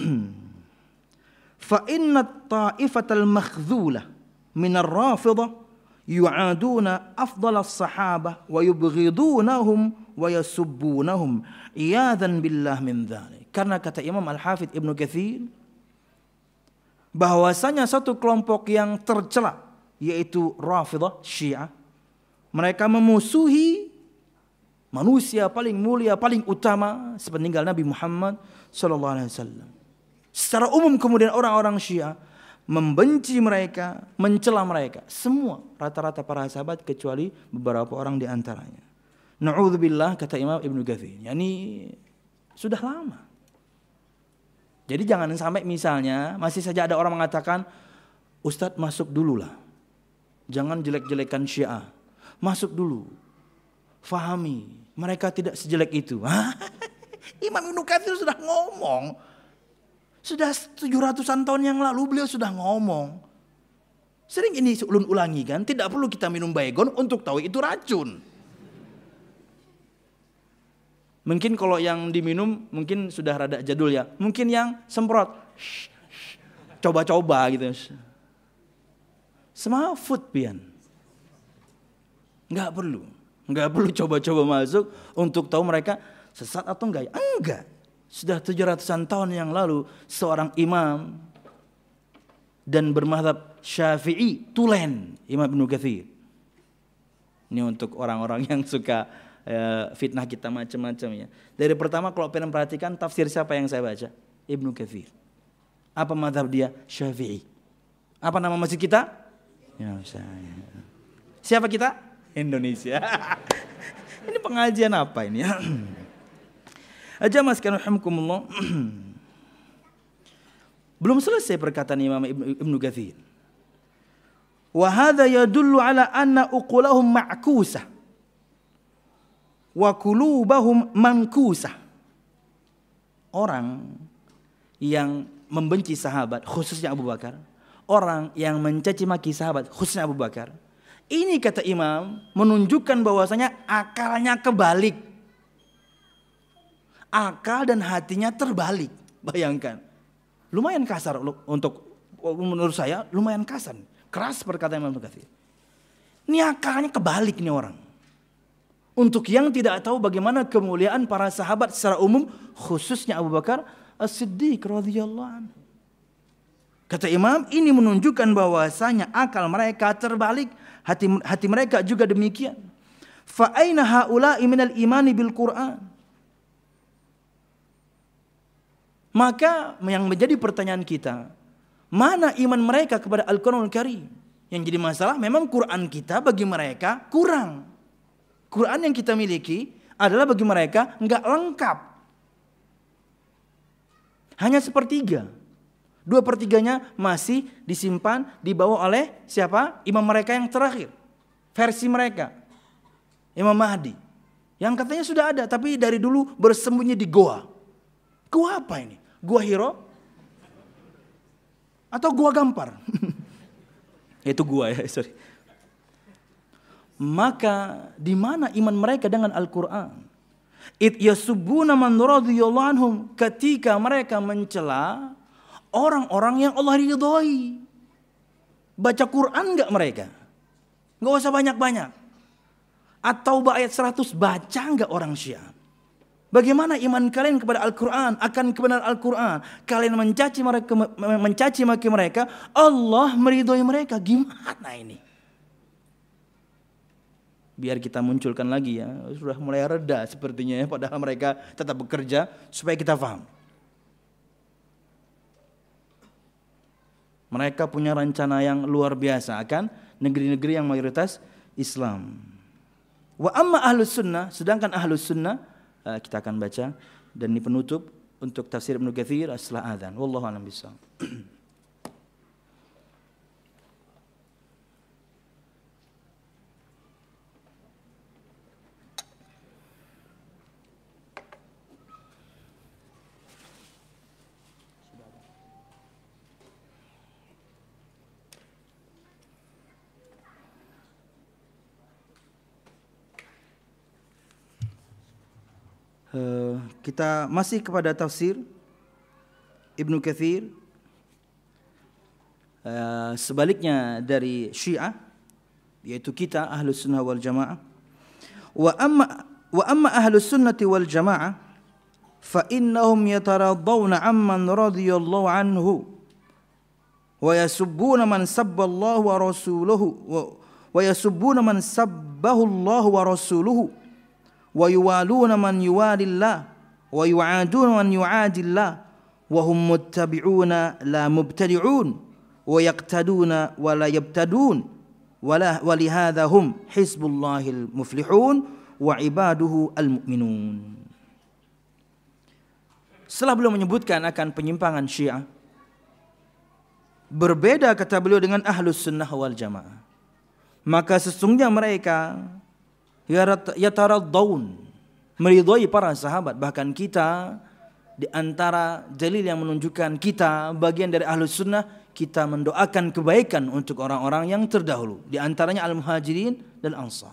Fa inna ta'ifatal makhzulah minar rafidah yu'aduna afdalas sahabah wa yubghidunahum wa yasubbunahum iyadan billah min dhalik. Karena kata Imam Al-Hafidh Ibnu Katsir bahwasanya satu kelompok yang tercela, yaitu Rafidah Syiah, mereka memusuhi manusia paling mulia, paling utama sepeninggal Nabi Muhammad sallallahu alaihi wasallam. Secara umum kemudian orang-orang Syiah membenci mereka, mencela mereka, semua rata-rata para sahabat kecuali beberapa orang di antaranya. Na'udzubillah, kata Imam Ibnu Katsir. Yani sudah lama. Jadi jangan sampai misalnya masih saja ada orang mengatakan, Ustadz masuk dulu lah. Jangan jelek-jelekan Syiah. Masuk dulu. Fahami, mereka tidak sejelek itu. Imam Ibnu Katsir sudah ngomong. Sudah tujuh ratusan tahun yang lalu beliau sudah ngomong. Sering ini ulun ulangi kan, tidak perlu kita minum baygon untuk tahu itu racun. Mungkin kalau yang diminum mungkin sudah rada jadul ya. Mungkin yang semprot. Coba-coba gitu. Semua food pian. Enggak perlu. Enggak perlu coba-coba masuk untuk tahu mereka sesat atau enggak. Enggak. Sudah tujuh ratusan tahun yang lalu seorang imam dan bermadzhab Syafi'i tulen, Imam Ibnu Katsir. Ini untuk orang-orang yang suka uh, fitnah kita macam-macam ya. Dari pertama kalau pengen perhatikan tafsir siapa yang saya baca? Ibnu Katsir. Apa mazhab dia? Syafi'i. Apa nama masjid kita? Ya, saya. Siapa kita? Indonesia. Ini pengajian apa ini ya? Aja mas kan rahimakumullah. Belum selesai perkataan Imam Ibnu Katsir. Wa hadza yadullu ala anna uqulahum ma'kusah wa qulubahum mankusah. Orang yang membenci sahabat khususnya Abu Bakar, orang yang mencaci maki sahabat khususnya Abu Bakar, ini kata Imam menunjukkan bahwasanya akalnya kebalik. Akal dan hatinya terbalik. Bayangkan. Lumayan kasar untuk menurut saya, lumayan kasar. Keras perkataan Imam Katsir. Ini akalnya kebalik nih orang. Untuk yang tidak tahu bagaimana kemuliaan para sahabat secara umum, khususnya Abu Bakar As-Siddiq radhiyallahu anhu. Kata Imam, ini menunjukkan bahwasanya akal mereka terbalik, hati hati mereka juga demikian. Fa aina haula'i minal imani bil Qur'an? Maka yang menjadi pertanyaan kita, mana iman mereka kepada Al-Qur'anul Karim? Yang jadi masalah memang Quran kita bagi mereka kurang. Quran yang kita miliki adalah bagi mereka enggak lengkap. Hanya sepertiga. Dua pertiganya masih disimpan, dibawa oleh siapa? Imam mereka yang terakhir. Versi mereka. Imam Mahdi. Yang katanya sudah ada, tapi dari dulu bersembunyi di goa. Gua apa ini? Gua Hiro? Atau gua Gampar? Itu gua ya, sorry. Maka di mana iman mereka dengan Al-Qur'an? It yasubbuna man radhiyallahu anhum, ketika mereka mencela orang-orang yang Allah ridhoi. Baca Quran enggak mereka? Enggak usah banyak-banyak. At-Taubah ayat seratus baca enggak orang Syiah? Bagaimana iman kalian kepada Al-Quran, akan kebenaran Al-Quran? Kalian mencaci mereka, mencaci maki mereka, Allah meridhoi mereka. Gimana ini? Biar kita munculkan lagi ya, sudah mulai reda sepertinya ya, padahal mereka tetap bekerja supaya kita paham. Mereka punya rencana yang luar biasa akan negeri-negeri yang mayoritas Islam. Wa amma ahlus sunnah, sedangkan ahlus sunnah, kita akan baca dan ini penutup untuk tafsir Ibnu Katsir setelah adzan. Wallahu a'lam bishawab. Uh, kita masih kepada tafsir Ibnu Katsir. Uh, sebaliknya dari Syiah, yaitu kita Ahlus Sunnah wal Jamaah. Wa amma wa amma Ahlus Sunnati wal Jamaah fa innahum yataradawna amman radhiyallahu anhu wa yasubbuna man sabba Allah wa rasuluhu wa yasubbuna man sabbahu Allah wa rasuluhu wa yuwaluna man yuwalillah wa yu'aduna man yu'adillah wa hum muttabi'una la mubtadi'un wa yaqtaduna wa la yabtadun wa la wa lihadha hum hizbullahil muflihun wa ibaduhu al-mu'minun. Setelah beliau menyebutkan akan penyimpangan Syiah, berbeda kata beliau dengan Ahlus Sunnah wal Jamaah. Maka sesungguhnya mereka yataraddaun, meridhai para sahabat. Bahkan kita di antara dalil yang menunjukkan kita bagian dari Ahlus Sunnah, kita mendoakan kebaikan untuk orang-orang yang terdahulu, di antaranya Al-Muhajirin dan Ansar.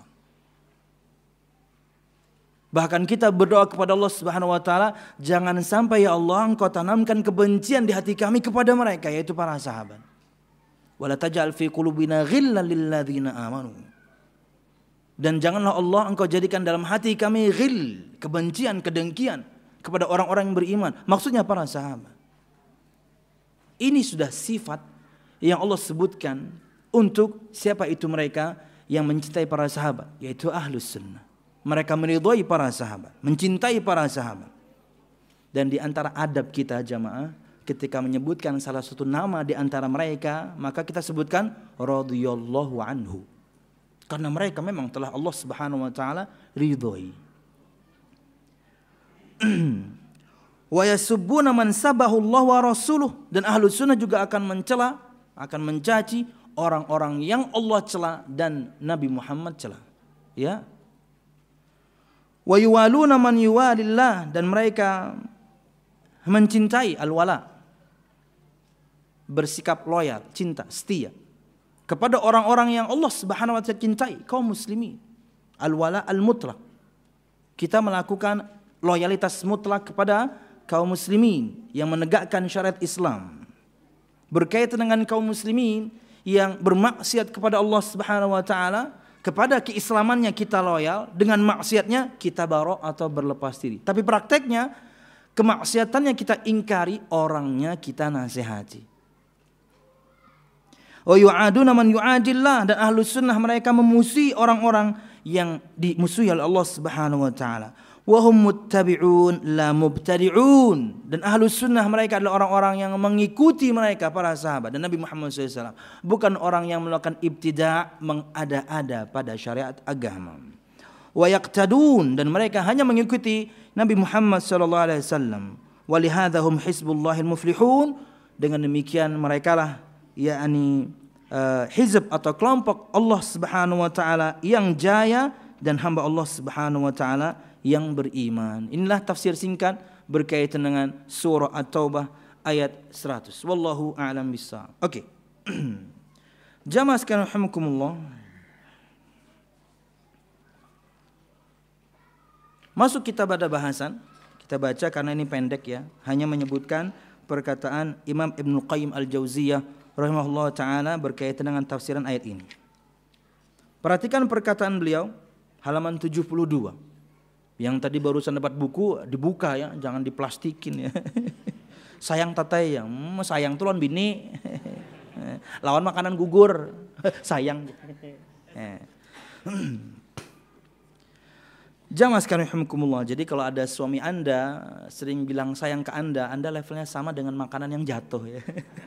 Bahkan kita berdoa kepada Allah Subhanahu wa taala, jangan sampai ya Allah Engkau tanamkan kebencian di hati kami kepada mereka, yaitu para sahabat. Wala taj'al fi qulubina ghillan lil ladzina amanu. Dan janganlah Allah Engkau jadikan dalam hati kami ghil, kebencian, kedengkian kepada orang-orang yang beriman. Maksudnya para sahabat. Ini sudah sifat yang Allah sebutkan untuk siapa itu mereka yang mencintai para sahabat, yaitu Ahlus Sunnah. Mereka meridhai para sahabat, mencintai para sahabat. Dan di antara adab kita jamaah, ketika menyebutkan salah satu nama di antara mereka, maka kita sebutkan radhiyallahu anhu. Karena mereka memang telah Allah Subhanahu wa taala ridhai. Wa yasubbuna man sabahu Allah wa rasuluh, dan Ahlus Sunnah juga akan mencela, akan mencaci orang-orang yang Allah cela dan Nabi Muhammad cela. Ya. Wa yuwaluna man yuwalillah, dan mereka mencintai al-wala, bersikap loyal, cinta, setia kepada orang-orang yang Allah Subhanahu wa taala cintai, kaum muslimin. Al-wala al-mutlaq. Kita melakukan loyalitas mutlak kepada kaum muslimin yang menegakkan syariat Islam. Berkaitan dengan kaum muslimin yang bermaksiat kepada Allah Subhanahu wa taala, kepada keislamannya kita loyal, dengan maksiatnya kita bara atau berlepas diri. Tapi prakteknya kemaksiatannya kita ingkari, orangnya kita nasihati. Wa yu'aduna man yu'adillah, dan Ahlus Sunnah mereka memusuhi orang-orang yang dimusuhi oleh Allah Subhanahu wa taala. Wa hum muttabi'un la mubtadi'un, dan Ahlus Sunnah mereka adalah orang-orang yang mengikuti mereka para sahabat dan Nabi Muhammad shallallahu alaihi wasallam, bukan orang yang melakukan ibtida', mengada-ada pada syariat agama. Wa yaqtadun, dan mereka hanya mengikuti Nabi Muhammad shallallahu alaihi wasallam. Wa lihadza hum hizbullahil muflihun, dengan demikian mereka lah yakni uh, hizb atau kelompok Allah Subhanahu wa taala yang jaya, dan hamba Allah Subhanahu wa taala yang beriman. Inilah tafsir singkat berkaitan dengan surah At-Taubah ayat seratus. Wallahu a'lam bissawab. Oke. Okay. Jamaah sekalian rahimakumullah. Masuk kita pada bahasan. Kita baca karena ini pendek ya. Hanya menyebutkan perkataan Imam Ibnu Qayyim Al-Jauziyah rahimahullah taala berkaitan dengan tafsiran ayat ini. Perhatikan perkataan beliau halaman tujuh puluh dua. Yang tadi barusan dapat buku dibuka ya, jangan diplastikin ya. Sayang tatai ya, hmm, sayang tuh lawan bini. Lawan makanan gugur. Sayang. Jamaah sekalian rahimakumullah. Jadi kalau ada suami Anda sering bilang sayang ke Anda, Anda levelnya sama dengan makanan yang jatuh ya.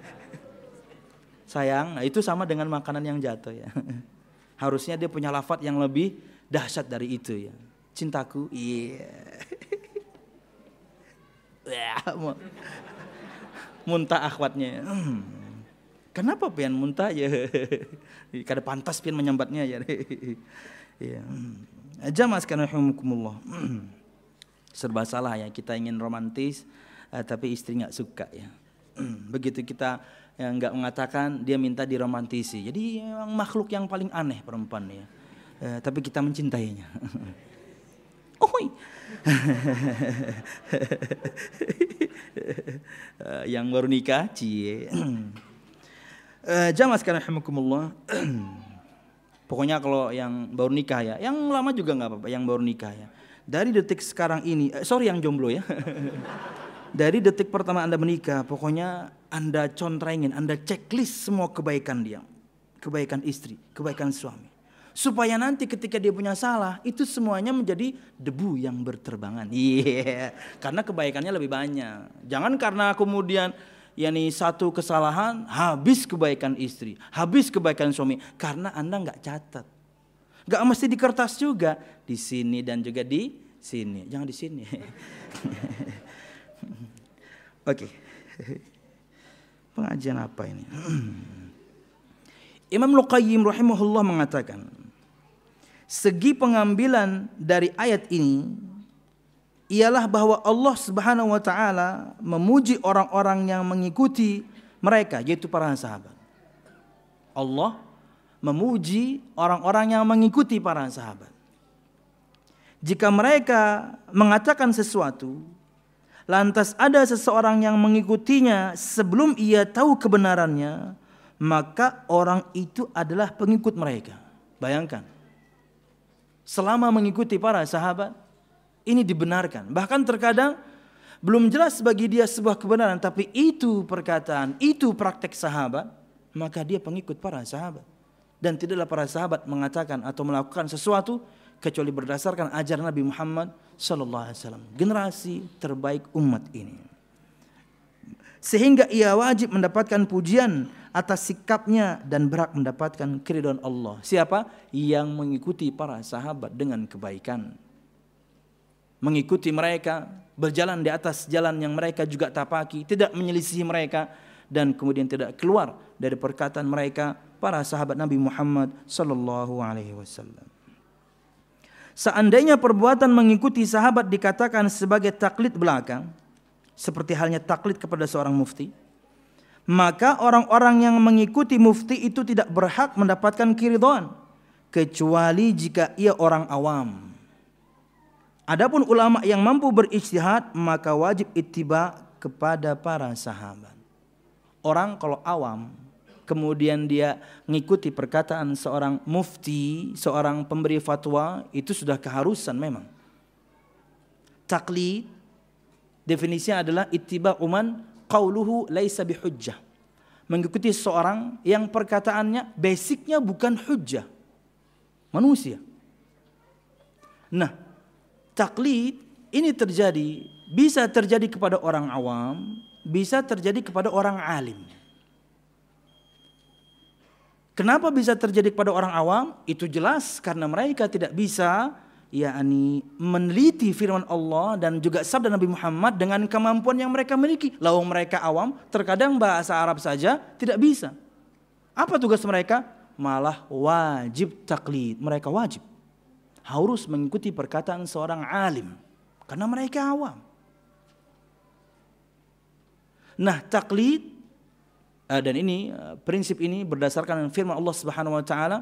Sayang, nah itu sama dengan makanan yang jatuh ya. Harusnya dia punya lafaz yang lebih dahsyat dari itu ya. Cintaku, iya. Yeah. Muntah akhwatnya. Hmm. Kenapa pian muntah ya? Kada pantas pian menyambatnya ya. Ya. Jamaah sekalian rahimakumullah. Serba salah ya, kita ingin romantis uh, tapi istri enggak suka ya. Begitu kita yang enggak mengatakan, dia minta diromantisi. Jadi yang makhluk yang paling aneh perempuan ya. Uh, tapi kita mencintainya. Oi. Yang baru nikah, cie. uh, Jamaah sekalian rahimakumullah. Pokoknya kalau yang baru nikah ya, yang lama juga nggak apa-apa, yang baru nikah ya. Dari detik sekarang ini, eh, sorry yang jomblo ya. Dari detik pertama Anda menikah, pokoknya Anda contrengin, Anda checklist semua kebaikan dia, kebaikan istri, kebaikan suami. Supaya nanti ketika dia punya salah, itu semuanya menjadi debu yang berterbangan. Iya, yeah. Karena kebaikannya lebih banyak. Jangan karena kemudian yakni satu kesalahan habis kebaikan istri, habis kebaikan suami, karena Anda nggak catat, Gak mesti di kertas juga, di sini dan juga di sini. Jangan di sini. Oke. Pengajian apa ini? Imam Al-Qayyim rahimahullah mengatakan, segi pengambilan dari ayat ini ialah bahwa Allah Subhanahu wa taala memuji orang-orang yang mengikuti mereka, yaitu para sahabat. Allah memuji orang-orang yang mengikuti para sahabat. Jika mereka mengatakan sesuatu, lantas ada seseorang yang mengikutinya sebelum ia tahu kebenarannya, maka orang itu adalah pengikut mereka. Bayangkan, selama mengikuti para sahabat, ini dibenarkan. Bahkan terkadang belum jelas bagi dia sebuah kebenaran, tapi itu perkataan, itu praktek sahabat, maka dia pengikut para sahabat. Dan tidaklah para sahabat mengatakan atau melakukan sesuatu kecuali berdasarkan ajaran Nabi Muhammad sallallahu alaihi wasallam, generasi terbaik umat ini. Sehingga ia wajib mendapatkan pujian atas sikapnya dan berhak mendapatkan keridhaan Allah. Siapa? Yang mengikuti para sahabat dengan kebaikan. Mengikuti mereka, berjalan di atas jalan yang mereka juga tapaki, tidak menyelisihi mereka, dan kemudian tidak keluar dari perkataan mereka para sahabat Nabi Muhammad sallallahu alaihi wasallam. Seandainya perbuatan mengikuti sahabat dikatakan sebagai taklid belaka, seperti halnya taklid kepada seorang mufti, maka orang-orang yang mengikuti mufti itu tidak berhak mendapatkan keridhaan kecuali jika ia orang awam. Adapun ulama yang mampu berijtihad, maka wajib ittiba kepada para sahabat. Orang kalau awam kemudian dia mengikuti perkataan seorang mufti, seorang pemberi fatwa, itu sudah keharusan memang. Taklid definisinya adalah ittiba'u man qauluhu laisa bihujjah. Mengikuti seorang yang perkataannya basicnya bukan hujjah. Manusia. Nah, taklid ini terjadi, bisa terjadi kepada orang awam, bisa terjadi kepada orang alim. Kenapa bisa terjadi kepada orang awam? Itu jelas karena mereka tidak bisa yakni meneliti firman Allah dan juga sabda Nabi Muhammad dengan kemampuan yang mereka miliki. Lalu mereka awam, terkadang bahasa Arab saja tidak bisa. Apa tugas mereka? Malah wajib taklid. Mereka wajib harus mengikuti perkataan seorang alim karena mereka awam. Nah, taklid dan ini prinsip ini berdasarkan firman Allah Subhanahu wa taala,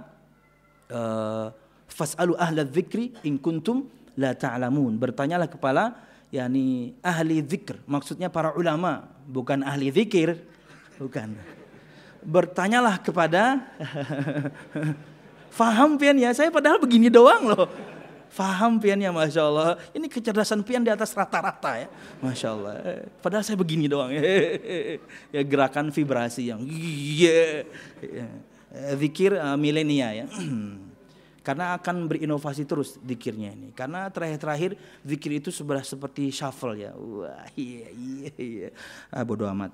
fas'alu ahla dzikri in kuntum la ta'lamun. Bertanyalah kepada yakni ahli zikr, maksudnya para ulama, bukan ahli zikir, bukan. Bertanyalah kepada faham pian ya, saya padahal begini doang loh. Faham piannya, Masya Allah. Ini kecerdasan pian di atas rata-rata ya, Masya Allah. Padahal saya begini doang ya, ya gerakan vibrasi yang yeah. Zikir uh, milenia ya. Karena akan berinovasi terus zikirnya ini. Karena terakhir-terakhir zikir itu sudah seperti shuffle ya. Wah iya iya iya. Ah, bodoh amat.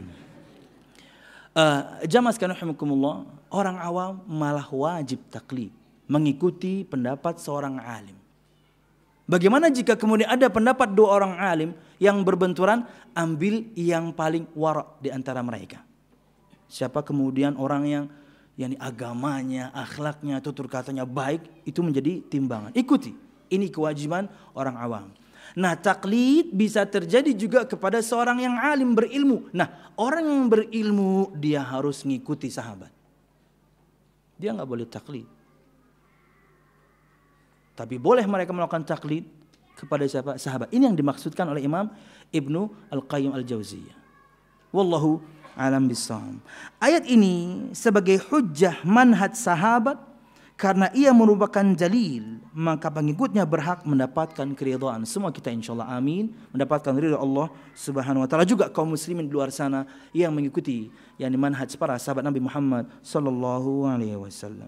uh, Jamaah sekalian rahimakumullah, orang awam malah wajib taklid, mengikuti pendapat seorang alim. Bagaimana jika kemudian ada pendapat dua orang alim yang berbenturan? Ambil yang paling wara' di antara mereka. Siapa kemudian orang yang yakni agamanya, akhlaknya, tutur katanya baik, itu menjadi timbangan. Ikuti. Ini kewajiban orang awam. Nah, taklid bisa terjadi juga kepada seorang yang alim berilmu. Nah, orang yang berilmu dia harus mengikuti sahabat. Dia nggak boleh taklid. Tapi boleh mereka melakukan taklid kepada siapa? Sahabat. Ini yang dimaksudkan oleh Imam Ibnu Al-Qayyim Al-Jauziyah. Wallahu alam bissawab. Ayat ini sebagai hujjah manhaj sahabat karena ia merupakan dalil, maka pengikutnya berhak mendapatkan keridhaan. Semua kita insyaallah amin mendapatkan ridha Allah Subhanahu wa taala. Juga kaum muslimin di luar sana yang mengikuti yakni manhaj para sahabat Nabi Muhammad sallallahu alaihi wasallam.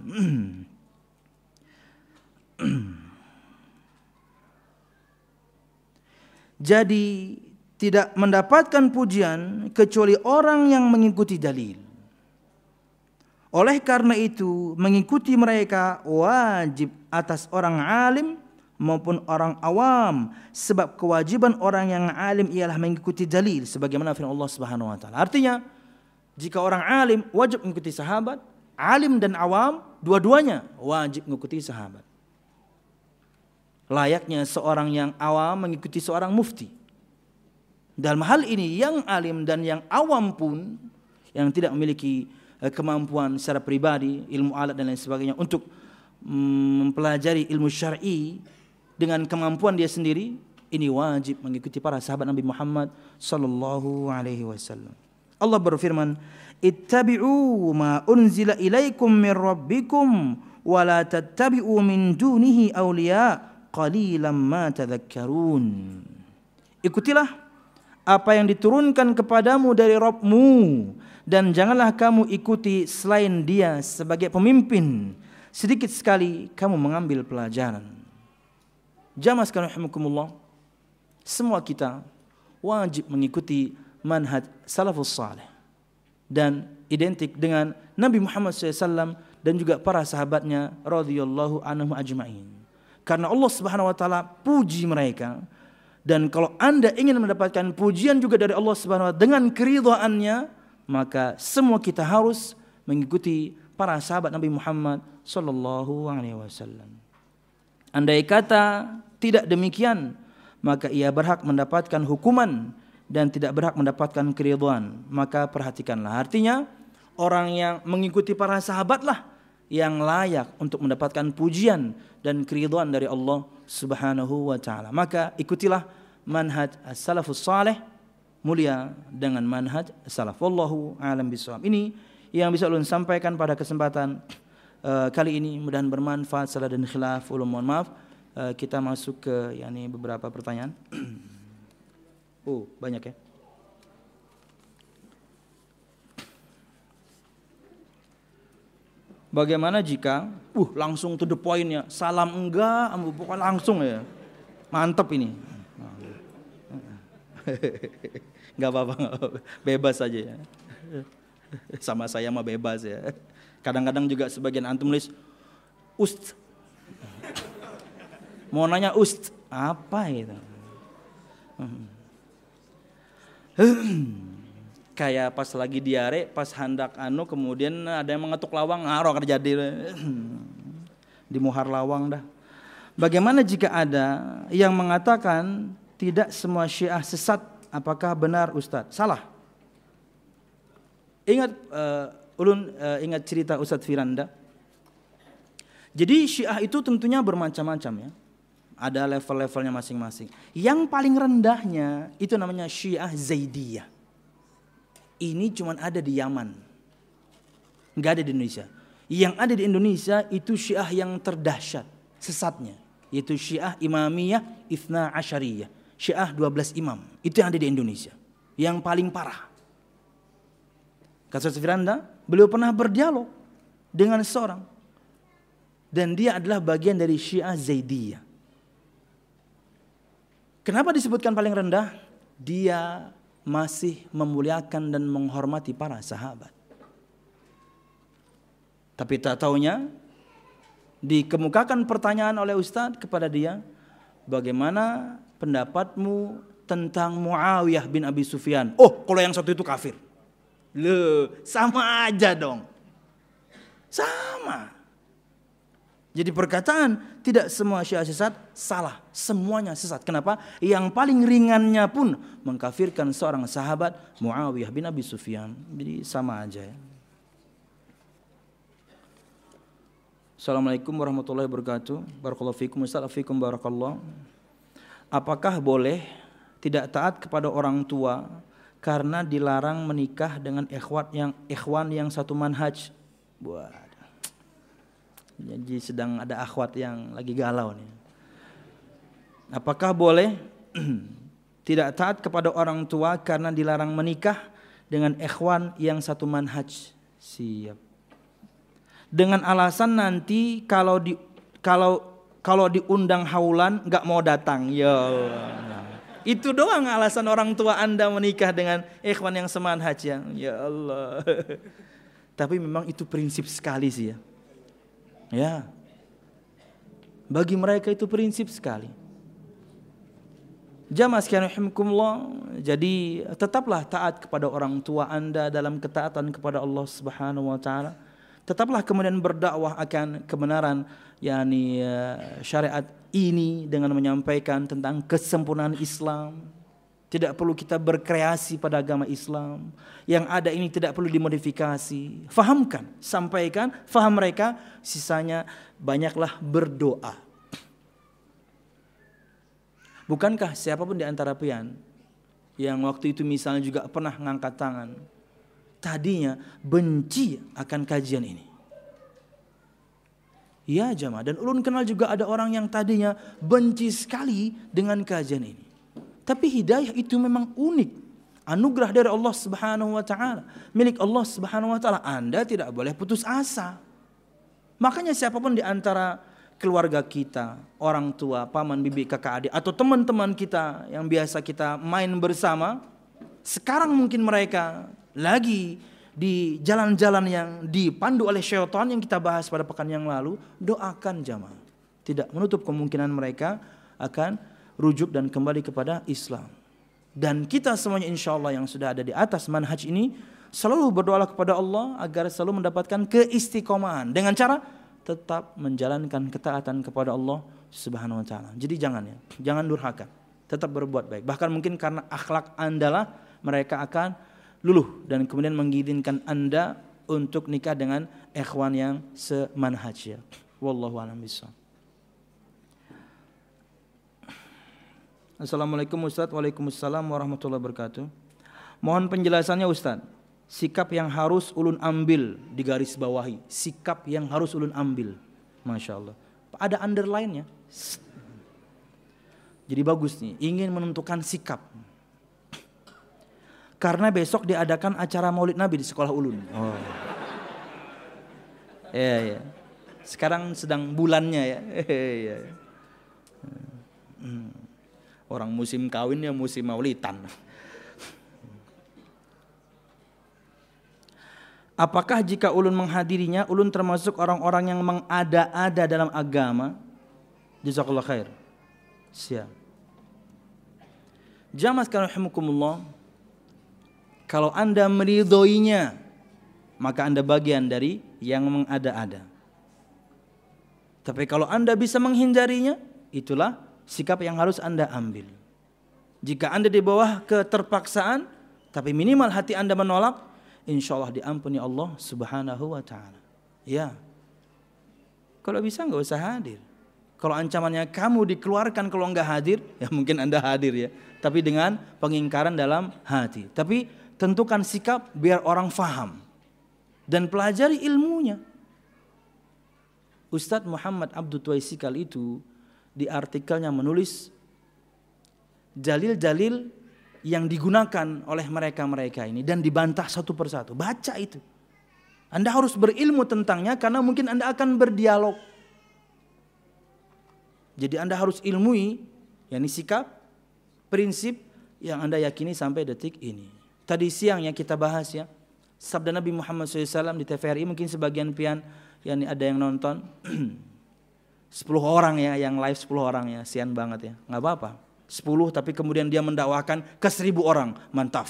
Jadi tidak mendapatkan pujian kecuali orang yang mengikuti dalil. Oleh karena itu, mengikuti mereka wajib atas orang alim maupun orang awam, sebab kewajiban orang yang alim ialah mengikuti dalil sebagaimana firman Allah Subhanahu wa taala. Artinya, jika orang alim wajib mengikuti sahabat, alim dan awam dua-duanya wajib mengikuti sahabat. Layaknya seorang yang awam mengikuti seorang mufti. Dalam hal ini yang alim dan yang awam pun yang tidak memiliki kemampuan secara pribadi, ilmu alat dan lain sebagainya untuk mempelajari ilmu syar'i dengan kemampuan dia sendiri, ini wajib mengikuti para sahabat Nabi Muhammad sallallahu alaihi wasallam. Allah berfirman, "Ittabi'u ma unzila ilaikum min rabbikum wa la tattabi'u min dunihi awliya qalilan ma tadhakkarun." Ikutilah apa yang diturunkan kepadamu dari Rabbmu, dan janganlah kamu ikuti selain dia sebagai pemimpin. Sedikit sekali kamu mengambil pelajaran. Jamaah sekalian rahimakumullah, semua kita wajib mengikuti manhaj salafus salih dan identik dengan Nabi Muhammad shallallahu alaihi wasallam dan juga para sahabatnya radhiyallahu anhum ajma'in. Karena Allah Subhanahu wa taala puji mereka, dan kalau Anda ingin mendapatkan pujian juga dari Allah Subhanahu wa taala dengan keridhaannya, maka semua kita harus mengikuti para sahabat Nabi Muhammad sallallahu alaihi wasallam. Andai kata tidak demikian, maka ia berhak mendapatkan hukuman dan tidak berhak mendapatkan keridhaan. Maka perhatikanlah, artinya orang yang mengikuti para sahabatlah yang layak untuk mendapatkan pujian dan keridhaan dari Allah Subhanahu wa taala. Maka ikutilah manhaj as-salafus salih, mulia dengan manhaj salaf. Wallahu a'lam bishawab. Ini yang bisa ulun sampaikan pada kesempatan uh, kali ini, mudah-mudahan bermanfaat. Salah dan khilaf ulun mohon maaf. Uh, kita masuk ke yakni beberapa pertanyaan. Oh, banyak ya. Bagaimana jika uh langsung to the point ya, salam enggak, bukan langsung ya. Mantap ini. Enggak apa-apa, bebas saja ya. Sama saya mah bebas ya. Kadang-kadang juga sebagian antum nulis ust. Mau nanya ust apa itu? Kayak pas lagi diare, pas hendak anu, kemudian ada yang mengetuk lawang, ngaro kerja di di muhar lawang dah. Bagaimana jika ada yang mengatakan tidak semua Syiah sesat? Apakah benar Ustadz? Salah. Ingat uh, ulun uh, ingat cerita Ustadz Firanda. Jadi Syiah itu tentunya bermacam-macam ya. Ada level-levelnya masing-masing. Yang paling rendahnya itu namanya Syiah Zaidiyah. Ini cuma ada di Yaman. Enggak ada di Indonesia. Yang ada di Indonesia itu Syiah yang terdahsyat sesatnya, yaitu Syiah Imamiyah Ithna Asyariyah. Syiah dua belas imam, itu yang ada di Indonesia, yang paling parah. Kata Ustaz Firanda, beliau pernah berdialog dengan seorang, dan dia adalah bagian dari Syiah Zaidiyah. Kenapa disebutkan paling rendah? Dia masih memuliakan dan menghormati para sahabat. Tapi tak taunya dikemukakan pertanyaan oleh Ustadz kepada dia, bagaimana pendapatmu tentang Muawiyah bin Abi Sufyan? Oh, kalau yang satu itu kafir. Loh, sama aja dong. Sama. Jadi perkataan tidak semua Syiah sesat salah, semuanya sesat. Kenapa? Yang paling ringannya pun mengkafirkan seorang sahabat Muawiyah bin Abi Sufyan. Jadi sama aja ya. Assalamualaikum warahmatullahi wabarakatuh. Barakallahu fikum, Ustaz, fikum barakallah. Apakah boleh tidak taat kepada orang tua karena dilarang menikah dengan ikhwan yang ikhwan yang satu manhaj? Buat. Jadi sedang ada akhwat yang lagi galau nih. Apakah boleh tidak taat kepada orang tua karena dilarang menikah dengan ikhwan yang satu manhaj? Siap. Dengan alasan nanti kalau di kalau kalau diundang haulan nggak mau datang. Ya Allah. Itu doang alasan orang tua Anda menikah dengan ikhwan yang semanhaj ya. Ya Allah. Tapi memang itu prinsip sekali sih ya. Ya. Bagi mereka itu prinsip sekali. Jamaah sekalian rahimakumullah, jadi tetaplah taat kepada orang tua Anda dalam ketaatan kepada Allah Subhanahu wa taala. Tetaplah kemudian berdakwah akan kebenaran yakni syariat ini dengan menyampaikan tentang kesempurnaan Islam. Tidak perlu kita berkreasi pada agama Islam. Yang ada ini tidak perlu dimodifikasi. Fahamkan, sampaikan, faham mereka, sisanya banyaklah berdoa. Bukankah siapapun di antara pian yang waktu itu misalnya juga pernah ngangkat tangan, tadinya benci akan kajian ini? Ya jamaah, dan ulun kenal juga ada orang yang tadinya benci sekali dengan kajian ini. Tapi hidayah itu memang unik, anugerah dari Allah Subhanahu wa taala, milik Allah Subhanahu wa taala. Anda tidak boleh putus asa. Makanya siapapun di antara keluarga kita, orang tua, paman, bibi, kakak, adik, atau teman-teman kita yang biasa kita main bersama, sekarang mungkin mereka lagi di jalan-jalan yang dipandu oleh syaitan yang kita bahas pada pekan yang lalu. Doakan jamaah, tidak menutup kemungkinan mereka akan rujuk dan kembali kepada Islam. Dan kita semuanya insya Allah yang sudah ada di atas manhaj ini selalu berdoa kepada Allah agar selalu mendapatkan keistiqomahan dengan cara tetap menjalankan ketaatan kepada Allah Subhanahu wa taala. Jadi jangan ya, jangan durhaka. Tetap berbuat baik. Bahkan mungkin karena akhlak Anda lah mereka akan luluh dan kemudian mengizinkan Anda untuk nikah dengan ikhwan yang semanhaj ya. Wallahu a'lam bishawab. Assalamualaikum Ustaz. Waalaikumsalam warahmatullahi wabarakatuh. Mohon penjelasannya Ustaz. Sikap yang harus ulun ambil, di garis bawahi. Sikap yang harus ulun ambil. Masya Allah. Ada underline-nya. Jadi bagus nih. Ingin menentukan sikap. Karena besok diadakan acara Maulid Nabi di sekolah ulun. Oh. Iya, iya. Sekarang sedang bulannya ya. Iya. Orang musim kawinnya musim maulidan. Apakah jika ulun menghadirinya, ulun termasuk orang-orang yang mengada-ada dalam agama? Jazakallah khair. Siap. Jamaah sekalian rahimakumullah, kalau Anda meridhoinya, maka Anda bagian dari yang mengada-ada. Tapi kalau Anda bisa menghindarinya, itulah sikap yang harus Anda ambil. Jika Anda di bawah keterpaksaan, tapi minimal hati Anda menolak, insya Allah diampuni Allah Subhanahu wa ta'ala. Ya. Kalau bisa nggak usah hadir. Kalau ancamannya kamu dikeluarkan kalau nggak hadir, ya mungkin Anda hadir ya. Tapi dengan pengingkaran dalam hati. Tapi tentukan sikap biar orang faham. Dan pelajari ilmunya. Ustadz Muhammad Abdul Tuwaisikal itu di artikelnya menulis dalil-dalil yang digunakan oleh mereka-mereka ini dan dibantah satu persatu. Baca itu. Anda harus berilmu tentangnya karena mungkin Anda akan berdialog. Jadi Anda harus ilmui yakni sikap, prinsip yang Anda yakini sampai detik ini. Tadi siang yang kita bahas ya, sabda Nabi Muhammad shallallahu alaihi wasallam di T V R I, mungkin sebagian pian yakni ada yang nonton sepuluh orang ya, yang live sepuluh orang ya, sian banget ya, nggak apa-apa. sepuluh tapi kemudian dia mendakwakan ke seribu orang, mantap.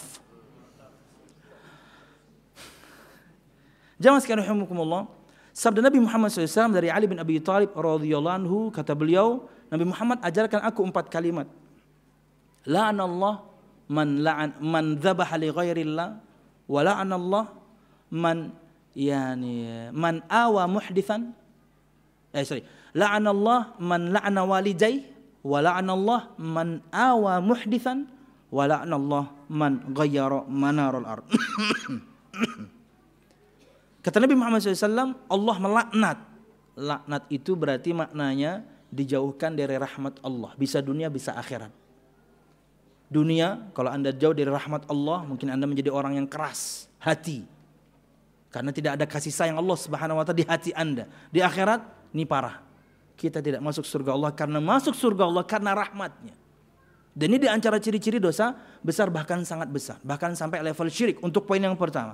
Jamaah sekalian rahimakumullah, sabda Nabi Muhammad shallallahu alaihi wasallam dari Ali bin Abi Thalib radhiyallahu anhu, kata beliau, Nabi Muhammad ajarkan aku empat kalimat. La'anallah man la'an man dzabaha li ghairillah, wa la'anallah man yani man awa muhditsan. Eh sorry, la'anallah man la'ana walidayhi, wa la'anallah man awa muhditsan, wa la'anallah man ghayyara manaral ard. Kata Nabi Muhammad shallallahu alaihi wasallam, Allah melaknat. Laknat itu berarti maknanya dijauhkan dari rahmat Allah. Bisa dunia, bisa akhirat. Dunia, kalau Anda jauh dari rahmat Allah, mungkin Anda menjadi orang yang keras hati. Karena tidak ada kasih sayang Allah Subhanahu wa taala di hati Anda. Di akhirat, ini parah. Kita tidak masuk surga Allah karena masuk surga Allah karena rahmatnya. Dan ini di antara ciri-ciri dosa besar, bahkan sangat besar. Bahkan sampai level syirik. Untuk poin yang pertama,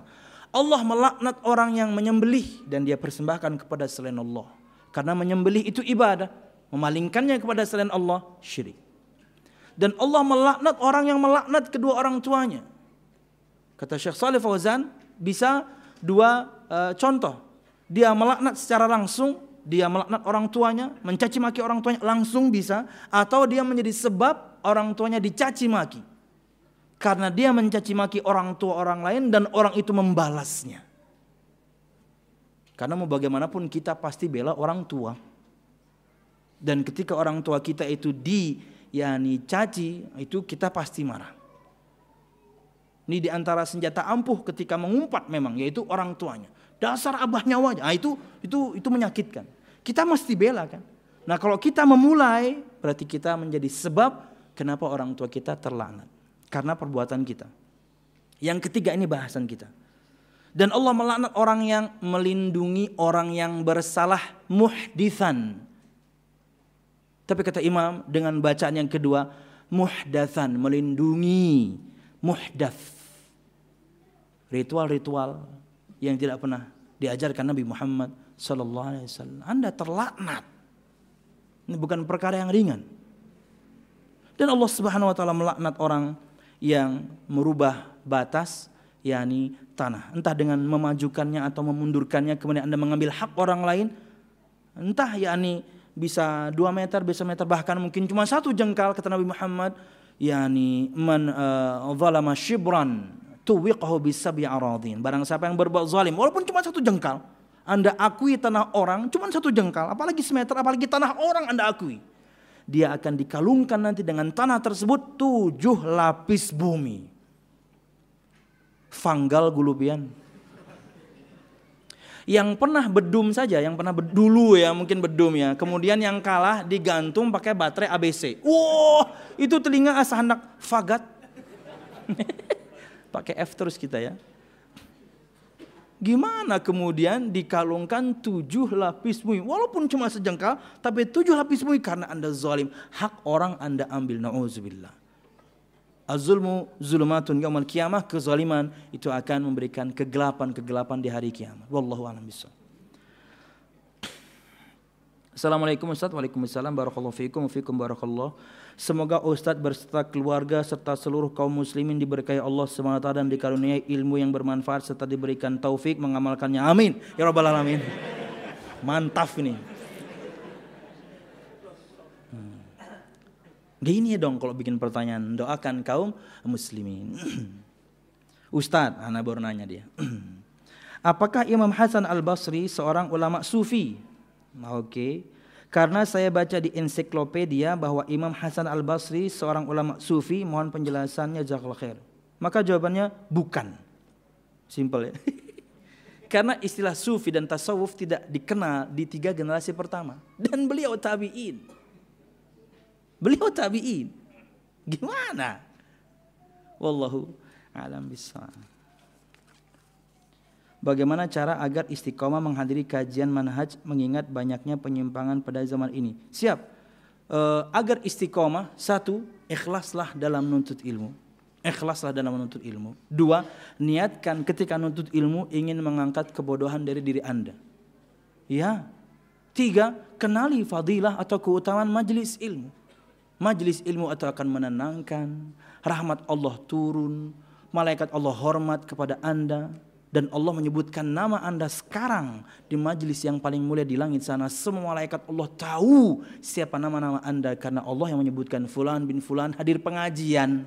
Allah melaknat orang yang menyembelih dan dia persembahkan kepada selain Allah. Karena menyembelih itu ibadah, memalingkannya kepada selain Allah syirik. Dan Allah melaknat orang yang melaknat kedua orang tuanya. Kata Syekh Shalih Fauzan, bisa dua uh, contoh. Dia melaknat secara langsung, dia melaknat orang tuanya, mencaci maki orang tuanya langsung bisa, atau dia menjadi sebab orang tuanya dicaci maki. Karena dia mencaci maki orang tua orang lain dan orang itu membalasnya. Karena mau bagaimanapun kita pasti bela orang tua. Dan ketika orang tua kita itu di yani caci, itu kita pasti marah. Ini diantara senjata ampuh ketika mengumpat memang, yaitu orang tuanya. Dasar abah nyawanya, nah, itu itu itu menyakitkan. Kita mesti bela kan. Nah kalau kita memulai, berarti kita menjadi sebab kenapa orang tua kita terlaknat. Karena perbuatan kita. Yang ketiga ini bahasan kita. Dan Allah melaknat orang yang melindungi orang yang bersalah muhditsan. Tapi kata Imam dengan bacaan yang kedua, muhdatsan, melindungi, muhdats. Ritual-ritual yang tidak pernah diajarkan Nabi Muhammad sallallahu alaihi wasallam. Anda terlaknat. Ini bukan perkara yang ringan. Dan Allah Subhanahu wa taala melaknat orang yang merubah batas yakni tanah, entah dengan memajukannya atau memundurkannya, kemudian Anda mengambil hak orang lain, entah yakni bisa dua meter, bisa meter, bahkan mungkin cuma satu jengkal, kata Nabi Muhammad, yakni man uh, zalama shibran tuwiqahu bisab'i aradin. Barang siapa yang berbuat zalim walaupun cuma satu jengkal, Anda akui tanah orang cuma satu jengkal, apalagi semeter, apalagi tanah orang Anda akui, dia akan dikalungkan nanti dengan tanah tersebut tujuh lapis bumi. Fanggal gulubian. Yang pernah bedum saja, yang pernah dulu ya mungkin bedum ya. Kemudian yang kalah digantung pakai baterai A B C. Wow, itu telinga asa hendak fagat. Pakai F terus kita ya. Gimana kemudian dikalungkan tujuh lapis bumi, walaupun cuma sejengkal, tapi tujuh lapis bumi karena Anda zalim, hak orang Anda ambil. Nauzubillah. Az-zulmu zulumatun yaumil qiyamah, kezaliman itu akan memberikan kegelapan-kegelapan di hari kiamat. Wallahu a'lam bishawab. Assalamualaikum Ustaz. Waalaikumsalam. Barakallahu fiikum wa fiikum barakallah. Semoga Ustaz berserta keluarga serta seluruh kaum muslimin diberkahi Allah subhanahu wa taala dan dikaruniai ilmu yang bermanfaat serta diberikan taufik mengamalkannya. Amin ya rabbal alamin. Mantap ini. Hmm. Gini dong kalau bikin pertanyaan, doakan kaum muslimin. Ustaz, ana baru nanya dia. Apakah Imam Hasan Al-Basri seorang ulama sufi? Oke. Okay. Karena saya baca di ensiklopedia bahwa Imam Hasan Al-Basri seorang ulama sufi, mohon penjelasannya jazakallahu khair. Maka jawabannya bukan. Simple ya. Karena istilah sufi dan tasawuf tidak dikenal di tiga generasi pertama. Dan beliau tabi'in. Beliau tabi'in. Gimana? Wallahu a'lam bishawab. Bagaimana cara agar istiqomah menghadiri kajian manhaj mengingat banyaknya penyimpangan pada zaman ini? Siap. E, agar istiqomah, satu, ikhlaslah dalam menuntut ilmu. Ikhlaslah dalam menuntut ilmu. Dua, niatkan ketika menuntut ilmu ingin mengangkat kebodohan dari diri Anda. Ya. Tiga, kenali fadilah atau keutamaan majelis ilmu. Majelis ilmu itu akan menenangkan, rahmat Allah turun, malaikat Allah hormat kepada Anda. Dan Allah menyebutkan nama Anda sekarang di majelis yang paling mulia di langit sana. Semua malaikat Allah tahu siapa nama-nama Anda karena Allah yang menyebutkan fulan bin fulan hadir pengajian.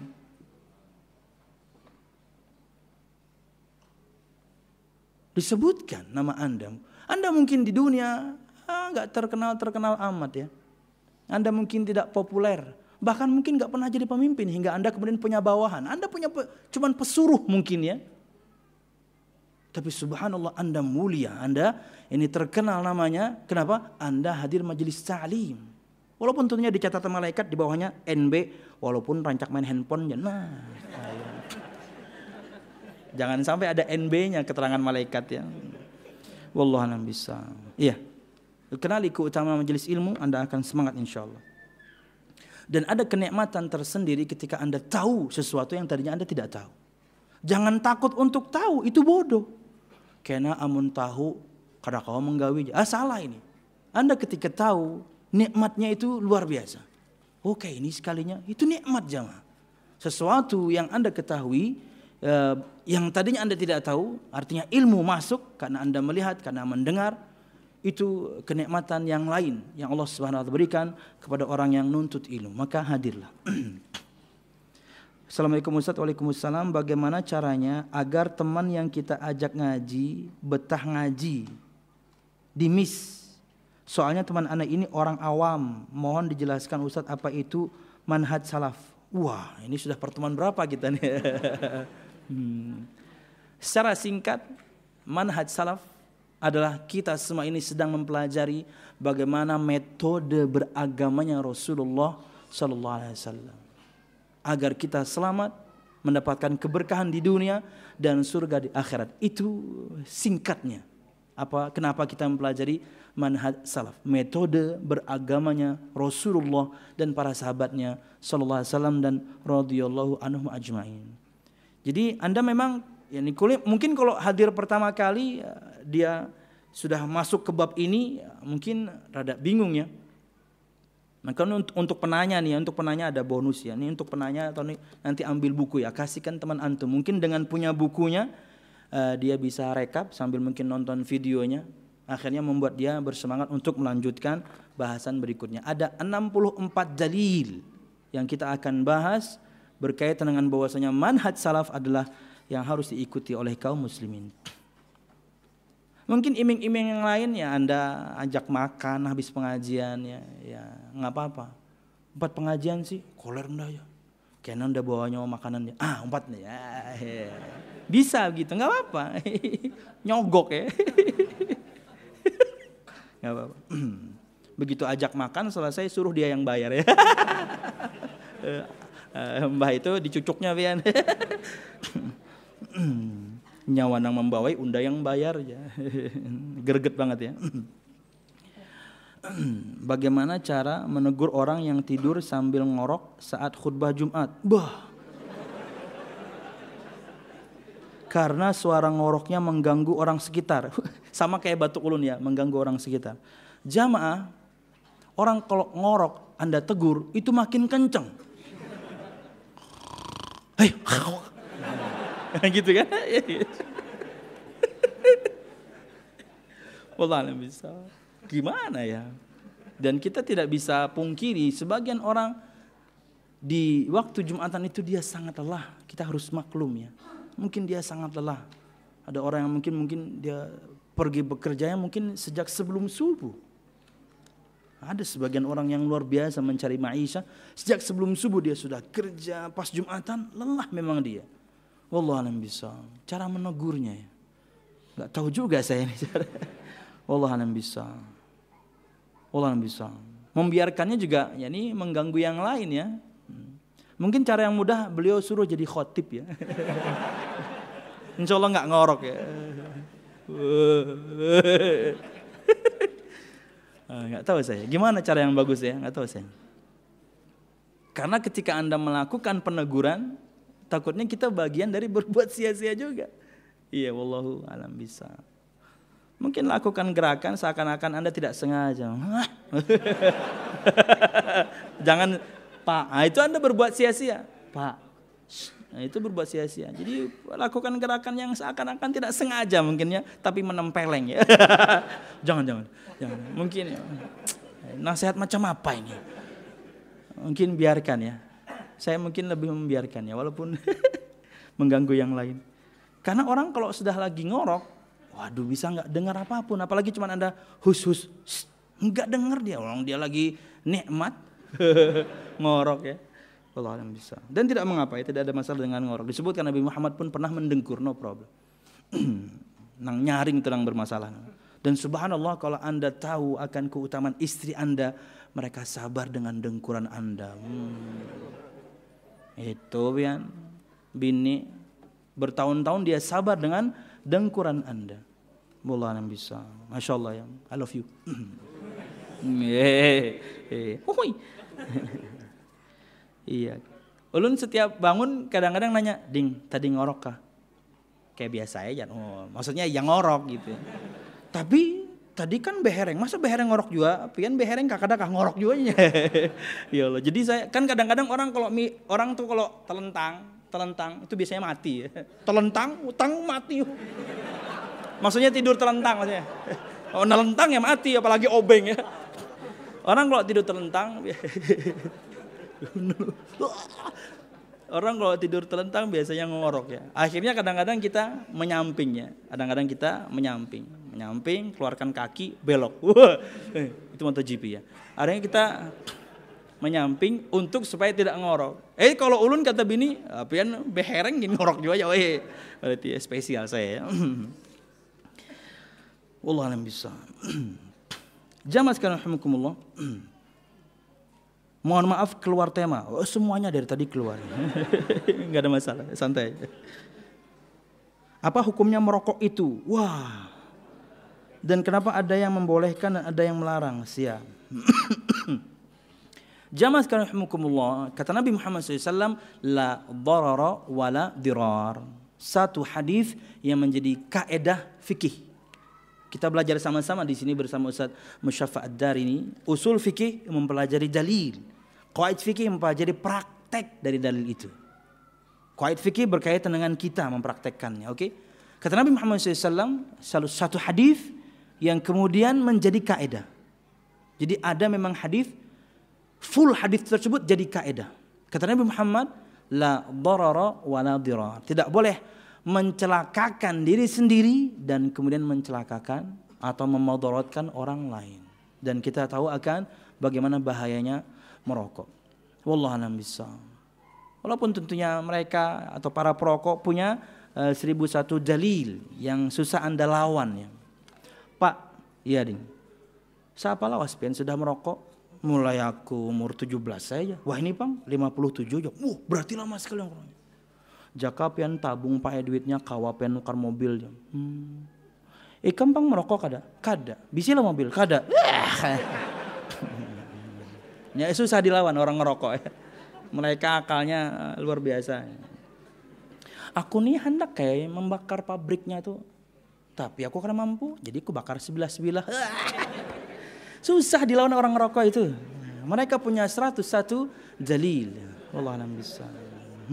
Disebutkan nama Anda. Anda mungkin di dunia enggak ah, terkenal-terkenal amat ya. Anda mungkin tidak populer. Bahkan mungkin enggak pernah jadi pemimpin hingga Anda kemudian punya bawahan. Anda punya pe, cuman pesuruh mungkin ya. Tapi subhanallah Anda mulia, Anda ini terkenal namanya. Kenapa? Anda hadir majelis ta'lim. Walaupun tentunya di catatan malaikat di bawahnya N B, walaupun rancak main handphone. Nah, jangan sampai ada N B-nya keterangan malaikat ya. Wallahu a'lam bishawab. Iya. Kenali keutamaan majelis ilmu, Anda akan semangat insyaallah. Dan ada kenikmatan tersendiri ketika Anda tahu sesuatu yang tadinya Anda tidak tahu. Jangan takut untuk tahu, itu bodoh. Kena amun tahu kada kau menggawi. Ah salah ini. Anda ketika tahu nikmatnya itu luar biasa. Oke, ini sekalinya itu nikmat jamaah. Sesuatu yang Anda ketahui eh, yang tadinya Anda tidak tahu, artinya ilmu masuk karena Anda melihat, karena mendengar, itu kenikmatan yang lain yang Allah Subhanahu wa taala berikan kepada orang yang nuntut ilmu. Maka hadirlah. Assalamualaikum Ustaz. Waalaikumsalam. Bagaimana caranya agar teman yang kita ajak ngaji betah ngaji di miss? Soalnya teman anak ini orang awam. Mohon dijelaskan Ustaz apa itu manhaj salaf. Wah, ini sudah pertemuan berapa kita nih? hmm. Secara singkat, manhaj salaf adalah kita semua ini sedang mempelajari bagaimana metode beragamanya Rasulullah Sallallahu Alaihi Wasallam agar kita selamat, mendapatkan keberkahan di dunia dan surga di akhirat. Itu singkatnya. Apa? Kenapa kita mempelajari manhaj salaf, metode beragamanya Rasulullah dan para sahabatnya sallallahu alaihi wasallam dan radhiyallahu anhum ajmain. Jadi Anda memang yani mungkin kalau hadir pertama kali dia sudah masuk ke bab ini mungkin rada bingung ya. Maka untuk, untuk penanya nih, untuk penanya ada bonus ya. Ini untuk penanya atau nih, nanti ambil buku ya, kasihkan teman antum. Mungkin dengan punya bukunya Uh, dia bisa rekap sambil mungkin nonton videonya, akhirnya membuat dia bersemangat untuk melanjutkan bahasan berikutnya. Ada enam puluh empat dalil yang kita akan bahas berkaitan dengan bahwasanya manhaj salaf adalah yang harus diikuti oleh kaum muslimin. Mungkin iming-iming yang lain ya Anda ajak makan habis pengajian ya, ya nggak apa-apa. Empat pengajian sih, koler ndak ya. Kayaknya Anda bawanya makanannya, ah empat nih ya. ya. Bisa gitu, nggak apa-apa, nyogok ya, nggak apa-apa. Begitu ajak makan selesai suruh dia yang bayar ya. Mbah itu dicucuknya pian. Nyawa nang membawai unda yang bayar ya, greget banget ya. Bagaimana cara menegur orang yang tidur sambil ngorok saat khutbah Jumat? Bah. Karena suara ngoroknya mengganggu orang sekitar. Sama kayak batuk ulun ya, mengganggu orang sekitar. Jamaah, orang kalau ngorok Anda tegur, itu makin kenceng. Hei, gitu kan? Wallahualam bisa. Gimana ya? Dan kita tidak bisa pungkiri, sebagian orang di waktu Jumatan itu dia sangat lelah. Kita harus maklum ya. Mungkin dia sangat lelah. Ada orang yang mungkin mungkin dia pergi bekerjanya mungkin sejak sebelum subuh. Ada sebagian orang yang luar biasa mencari maisha, sejak sebelum subuh dia sudah kerja, pas Jumatan lelah memang dia. Wallahualam bisawab. Cara menegurnya ya. Enggak tahu juga saya ini cara. Wallahualam bisawab. Wallahualam bisawab. Membiarkannya juga ya ini mengganggu yang lain ya. Mungkin cara yang mudah beliau suruh jadi khotib ya. Insya Allah nggak ngorok ya. Nggak tahu saya. Gimana cara yang bagus ya? Nggak tahu saya. Karena ketika Anda melakukan peneguran, takutnya kita bagian dari berbuat sia-sia juga. Iya, wallahu alam bisa. Mungkin lakukan gerakan seakan-akan Anda tidak sengaja. Jangan Pak, nah itu Anda berbuat sia-sia. Pak, nah itu berbuat sia-sia. Jadi lakukan gerakan yang seakan-akan tidak sengaja mungkin ya, tapi menempeleng ya. jangan, jangan, jangan. Mungkin ya. Nasihat macam apa ini? Mungkin biarkan ya. Saya mungkin lebih membiarkan ya, walaupun mengganggu yang lain. Karena orang kalau sudah lagi ngorok, waduh bisa nggak dengar apapun. Apalagi cuma Anda hus-hus, nggak dengar dia. Orang dia lagi nikmat. Ngorok ya. Allah alam bisa. Dan tidak mengapa ya, tidak ada masalah dengan ngorok. Disebutkan Nabi Muhammad pun pernah mendengkur, no problem. Nang nyaring itu nang bermasalah. Dan subhanallah kalau Anda tahu akan keutamaan istri Anda, mereka sabar dengan dengkuran Anda. Hmm. Itu pian bini bertahun-tahun dia sabar dengan dengkuran Anda. Allah alam bisa. Masya Allah ya. I love you. Hehehe. Iya. Ulun setiap bangun kadang-kadang nanya, "Ding, tadi ngorok kah?" kayak biasa aja. Oh, maksudnya yang ngorok gitu. Tapi tadi kan behereng, masa behereng ngorok juga? Pian behereng kakak kah ngorok juga nya. Ya Allah. Jadi saya kan kadang-kadang orang kalau orang tuh kalau telentang, telentang itu biasanya mati ya. Telentang, utang mati. Maksudnya tidur telentang maksudnya. Oh, nelentang ya mati, apalagi obeng ya. Orang kalau tidur telentang orang kalau tidur telentang biasanya ngorok ya. Akhirnya kadang-kadang kita menyamping ya. Kadang-kadang kita menyamping. Menyamping, keluarkan kaki, belok. Wah, itu MotoGP ya. Akhirnya kita menyamping untuk supaya tidak ngorok. Eh kalau ulun kata bini, pian behereng gini ngorok juga ya. Eh, berarti spesial saya ya. Wallahu a'lam bishawab. Jamaah sekalian rahimakumullah. Mohon maaf keluar tema. Oh, semuanya dari tadi keluar. Enggak ada masalah, santai. Apa hukumnya merokok itu? Wah. Dan kenapa ada yang membolehkan dan ada yang melarang? Siap. Jamaah sekalian rahimakumullah, kata Nabi Muhammad shallallahu alaihi wasallam, la darara wala dirar. Satu hadis yang menjadi kaedah fikih. Kita belajar sama-sama di sini bersama Ustaz Musyaffa Ad-Darini. Usul fikih mempelajari dalil. Qawaid fikih mempelajari praktek dari dalil itu. Qawaid fikih berkaitan dengan kita mempraktekkannya. Oke? Okay? Kata Nabi Muhammad shallallahu alaihi wasallam, salah satu hadis yang kemudian menjadi kaedah. Jadi ada memang hadis, full hadis tersebut jadi kaedah. Kata Nabi Muhammad, la darara wa la dirar. Tidak boleh mencelakakan diri sendiri dan kemudian mencelakakan atau memudaratkan orang lain. Dan kita tahu akan bagaimana bahayanya merokok. Wallahu a'lam bishawab. Walaupun tentunya mereka atau para perokok punya uh, seribu satu dalil yang susah Anda lawan ya. Pak, iya ding. Siapa lawas pian sudah merokok? Mulai aku umur tujuh belas saja. Wah ini Bang, lima puluh tujuh. Wah, berarti lama sekali orang. Jaka pian tabung pakai duitnya kawa pian nukar mobil. Hmm. Ikam Bang merokok kada? Kada. Bisi lah mobil? Kada. Ya susah dilawan orang ngerokok ya. Mereka akalnya luar biasa. Aku nih hendak kayak membakar pabriknya tuh. Tapi aku karena mampu, jadi aku bakar sebelah-sebelah. Susah dilawan orang ngerokok itu. Mereka punya seratus satu dalil. Wallahu a'lam bishawab.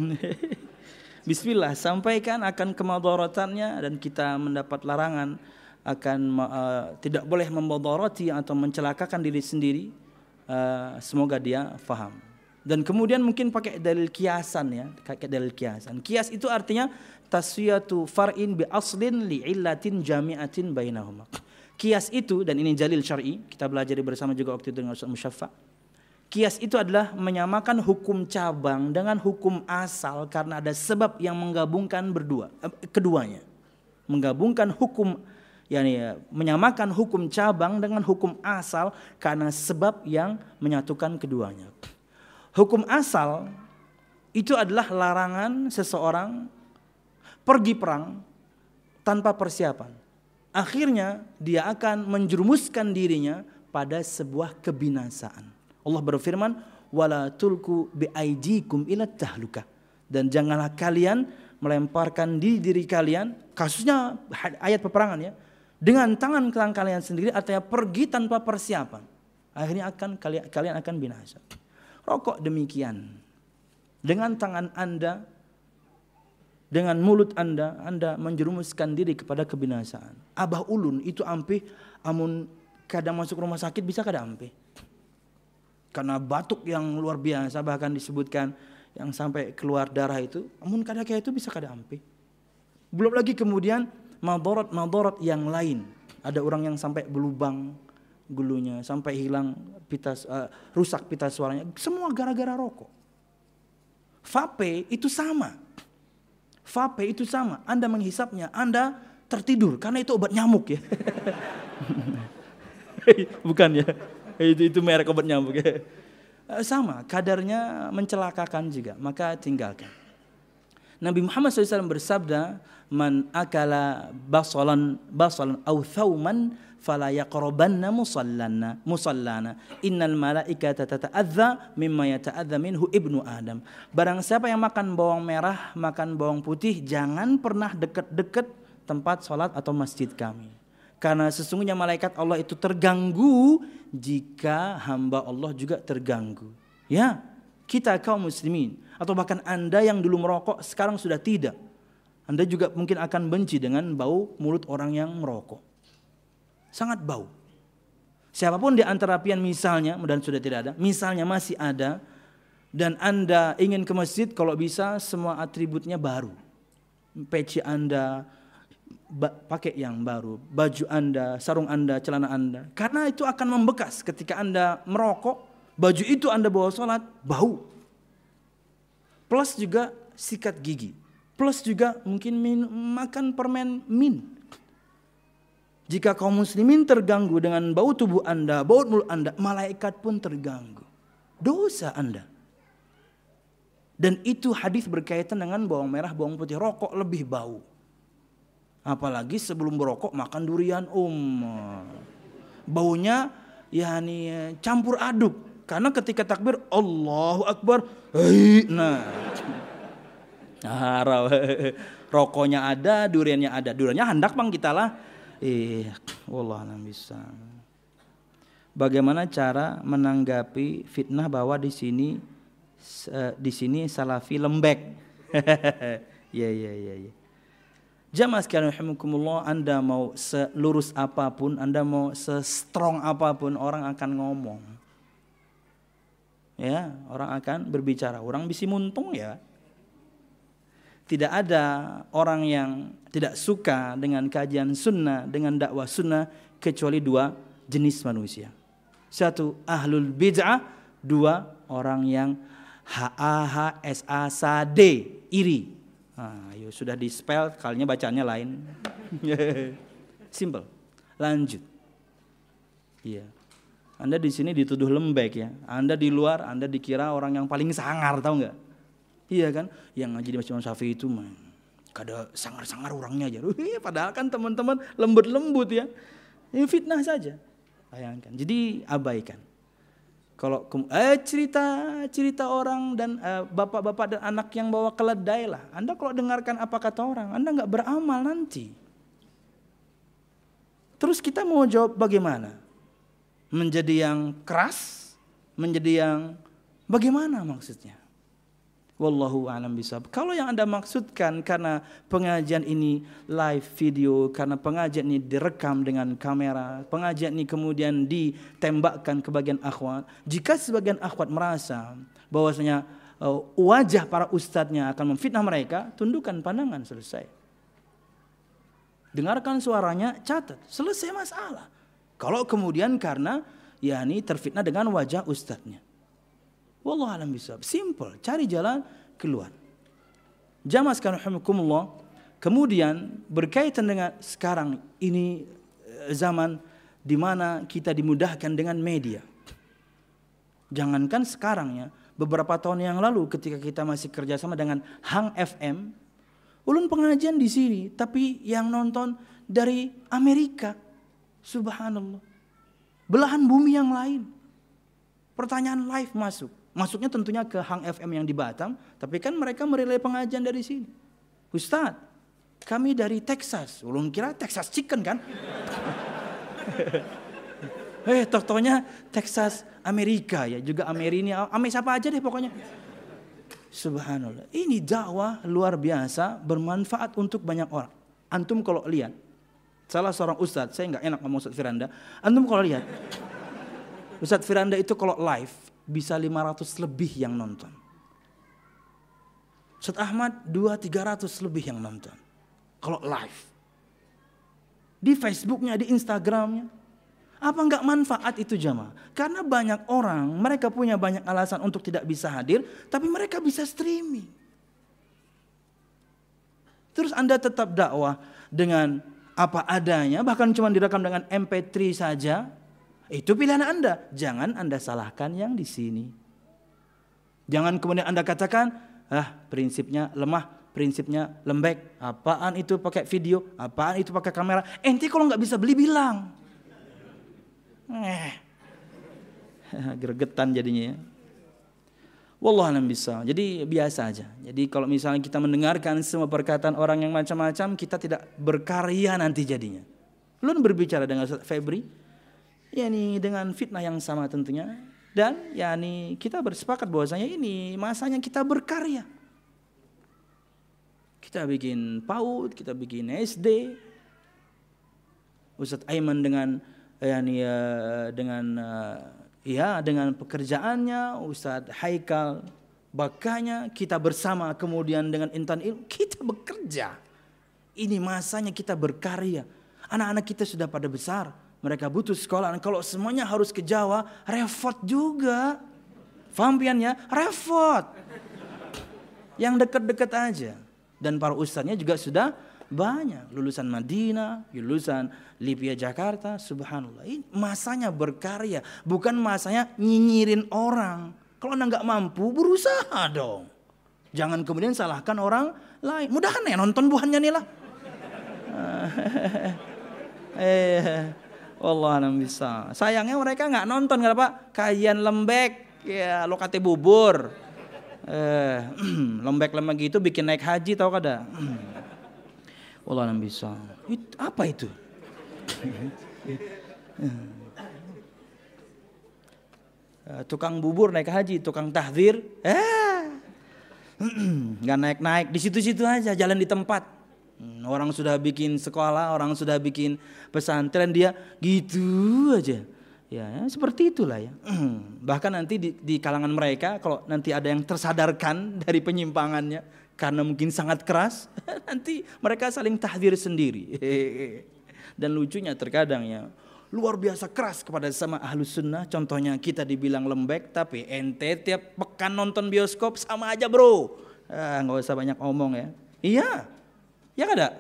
Bismillah, sampaikan akan kemadaratannya dan kita mendapat larangan akan uh, tidak boleh memudarati atau mencelakakan diri sendiri. Uh, semoga dia faham. Dan kemudian mungkin pakai dalil kiasan ya, pakai dalil kiasan. Kias itu artinya taswiyatu far'in bi aslin li illatin jami'atin bainahuma. Kias itu, dan ini dalil syar'i, kita belajar bersama juga waktu itu dengan Ustaz Musyaffa. Kias itu adalah menyamakan hukum cabang dengan hukum asal karena ada sebab yang menggabungkan berdua, eh, keduanya. Menggabungkan hukum, yakni menyamakan hukum cabang dengan hukum asal karena sebab yang menyatukan keduanya. Hukum asal itu adalah larangan seseorang pergi perang tanpa persiapan. Akhirnya dia akan menjerumuskan dirinya pada sebuah kebinasaan. Allah berfirman, wala tulku biaidikum ila tahluka. Dan janganlah kalian melemparkan diri diri kalian, kasusnya ayat peperangan ya, dengan tangan tangan kalian sendiri, artinya pergi tanpa persiapan. Akhirnya akan kalian kalian akan binasa. Rokok demikian. Dengan tangan Anda, dengan mulut Anda, Anda menjerumuskan diri kepada kebinasaan. Abah ulun itu ampih, amun kadang masuk rumah sakit bisa kada ampih. Karena batuk yang luar biasa, bahkan disebutkan yang sampai keluar darah itu, amun kada kayak itu bisa kada ampih. Belum lagi kemudian madarat-madarat yang lain. Ada orang yang sampai berlubang gulunya, sampai hilang pita, uh, rusak pita suaranya, semua gara-gara rokok. Vape itu sama. Vape itu sama. Anda menghisapnya, Anda tertidur karena itu obat nyamuk ya. Bukan ya. Itu itu merek obat nyamuk ya. Sama, kadarnya mencelakakan juga, maka tinggalkan. Nabi Muhammad shallallahu alaihi wasallam bersabda, man akala basalan basalan aw thauman fala yaqrabanna musallana musallana innal malaikata tata'adza mimma yata'adza minhu ibnu adam. Barang siapa yang makan bawang merah, makan bawang putih, jangan pernah dekat-dekat tempat salat atau masjid kami. Karena sesungguhnya malaikat Allah itu terganggu jika hamba Allah juga terganggu. Ya, kita kaum muslimin atau bahkan Anda yang dulu merokok sekarang sudah tidak. Anda juga mungkin akan benci dengan bau mulut orang yang merokok. Sangat bau. Siapapun di antara pian misalnya, dan sudah tidak ada, misalnya masih ada, dan Anda ingin ke masjid, kalau bisa semua atributnya baru. Peci Anda, ba- pakai yang baru, baju Anda, sarung Anda, celana Anda. Karena itu akan membekas ketika Anda merokok, baju itu Anda bawa sholat, bau. Plus juga sikat gigi. Plus juga mungkin min, makan permen min. Jika kaum muslimin terganggu dengan bau tubuh Anda, bau mulut Anda, malaikat pun terganggu. Dosa Anda. Dan itu hadis berkaitan dengan bawang merah, bawang putih. Rokok lebih bau. Apalagi sebelum berokok makan durian um. Baunya yani campur aduk. Karena ketika takbir Allahu Akbar, hei, nah. Nah, rokoknya ada, duriannya ada. Duriannya hendak bang kita lah. Eh, wallah alam bisa. Bagaimana cara menanggapi fitnah bahwa di sini di sini salafi lembek? Ya ya ya ya. Jamaah sekalian rahimakumullah, Anda mau selurus apapun, Anda mau se-strong apapun, orang akan ngomong. Ya, orang akan berbicara. Orang bisi muntung ya. Tidak ada orang yang tidak suka dengan kajian sunnah, dengan dakwah sunnah, kecuali dua jenis manusia. Satu, ahlul bid'ah. Dua, orang yang H A H S A S A D, iri. Nah, yuk, sudah di spell, kalinya bacaannya lain. Simple. Lanjut. Iya. Anda di sini dituduh lembek ya. Anda di luar, Anda dikira orang yang paling sangar, tahu nggak? Iya kan, yang ngaji di Masjid Imam Syafi'i itu mah kada sangar-sangar orangnya aja. Padahal kan teman-teman lembut-lembut ya. Ini fitnah saja. Bayangkan. Jadi abaikan. Kalau eh, cerita cerita orang dan eh, bapak-bapak dan anak yang bawa keledai lah. Anda kalau dengarkan apa kata orang, Anda nggak beramal nanti. Terus kita mau jawab bagaimana? Menjadi yang keras, menjadi yang bagaimana maksudnya? Wallahu a'lam bishawab. Kalau yang Anda maksudkan karena pengajian ini live video, karena pengajian ini direkam dengan kamera, pengajian ini kemudian ditembakkan ke bagian akhwat. Jika sebagian akhwat merasa bahwasanya uh, wajah para ustadznya akan memfitnah mereka, tundukkan pandangan, selesai. Dengarkan suaranya, catat, selesai masalah. Kalau kemudian karena yakni terfitnah dengan wajah ustadznya. Wallahu a'lam bishawab. Simple, cari jalan keluar. Jamaah sekalian rahimakumullah. Kemudian berkaitan dengan sekarang ini zaman di mana kita dimudahkan dengan media. Jangankan sekarang ya, beberapa tahun yang lalu ketika kita masih kerjasama dengan Hang F M, ulun pengajian di sini, tapi yang nonton dari Amerika. Subhanallah. Belahan bumi yang lain. Pertanyaan live masuk. Masuknya tentunya ke Hang F M yang di Batam, tapi kan mereka merelay pengajian dari sini. Ustaz, kami dari Texas. Ulun kira Texas Chicken kan? Eh, toh-tohnya Texas Amerika ya, juga Amerika, Ame siapa aja deh pokoknya. Subhanallah. Ini dakwah luar biasa, bermanfaat untuk banyak orang. Antum kalau lihat, salah seorang ustaz, saya enggak enak ngomong Ustaz Firanda. Antum kalau lihat, Ustaz Firanda itu kalau live bisa lima ratus lebih yang nonton. Ustaz Ahmad dua tiga ratus lebih yang nonton. Kalau live. Di Facebooknya, di Instagramnya. Apa enggak manfaat itu jamaah? Karena banyak orang, mereka punya banyak alasan untuk tidak bisa hadir, tapi mereka bisa streaming. Terus Anda tetap dakwah dengan apa adanya, bahkan cuma direkam dengan M P tiga saja. Itu pilihan Anda. Jangan Anda salahkan yang di sini. Jangan kemudian Anda katakan, Ah, prinsipnya lemah, prinsipnya lembek. Apaan itu pakai video? Apaan itu pakai kamera? Ente kalau nggak bisa beli bilang. Eh, gregetan jadinya ya. Wallahualam bisa. Jadi biasa aja. Jadi kalau misalnya kita mendengarkan semua perkataan orang yang macam-macam, kita tidak berkarya nanti jadinya. Lu berbicara dengan Ustaz Febri, yakni dengan fitnah yang sama tentunya. Dan yakni kita bersepakat bahwasanya ini masanya kita berkarya. Kita bikin PAUD, kita bikin S D. Ustaz Aiman dengan yakni uh, dengan uh, ya dengan pekerjaannya, Ustaz Haikal bakanya, kita bersama kemudian dengan Intan Ilmu kita bekerja. Ini masanya kita berkarya. Anak-anak kita sudah pada besar. Mereka butuh sekolah. Kalau semuanya harus ke Jawa, repot juga. Faham piannya? Repot. Yang dekat-dekat aja. Dan para ustadznya juga sudah banyak. Lulusan Madinah, lulusan Libya Jakarta. Subhanallah. Ini masanya berkarya. Bukan masanya nyinyirin orang. Kalau anda nggak mampu, berusaha dong. Jangan kemudian salahkan orang lain. Mudahan ya nonton buhannya nih lah. eh... Allah alam bisa. Sayangnya mereka nggak nonton, kenapa? Kajian lembek, ya lokate bubur. Eh, lembek-lembek gitu bikin naik haji, tahu kada? Allah alam bisa. It, apa itu? Tukang bubur naik haji, tukang tahdzir, eh, nggak naik-naik, di situ-situ aja, jalan di tempat. Orang sudah bikin sekolah, orang sudah bikin pesantren, dia gitu aja. Ya, ya seperti itulah ya. Bahkan nanti di, di kalangan mereka kalau nanti ada yang tersadarkan dari penyimpangannya karena mungkin sangat keras, nanti mereka saling tahdzir sendiri. Dan lucunya terkadang ya, luar biasa keras kepada sama ahlus sunnah. Contohnya kita dibilang lembek, tapi ente tiap pekan nonton bioskop sama aja bro. Ah, nggak usah banyak omong ya. Iya. Ya kada?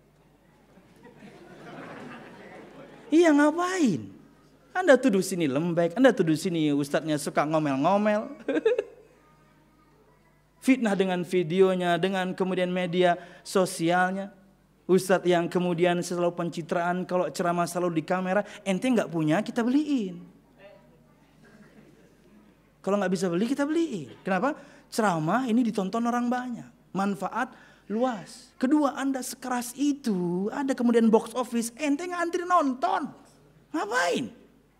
Iya ngapain? Anda tuduh sini lembek, Anda tuduh sini ustadznya suka ngomel-ngomel. Fitnah dengan videonya, dengan kemudian media sosialnya. Ustadz yang kemudian selalu pencitraan, kalau ceramah selalu di kamera, ente nggak punya kita beliin. Kalau nggak bisa beli kita beliin. Kenapa? Ceramah ini ditonton orang banyak, manfaat luas. Kedua, Anda sekeras itu, ada kemudian box office, ente ngantri nonton. Ngapain?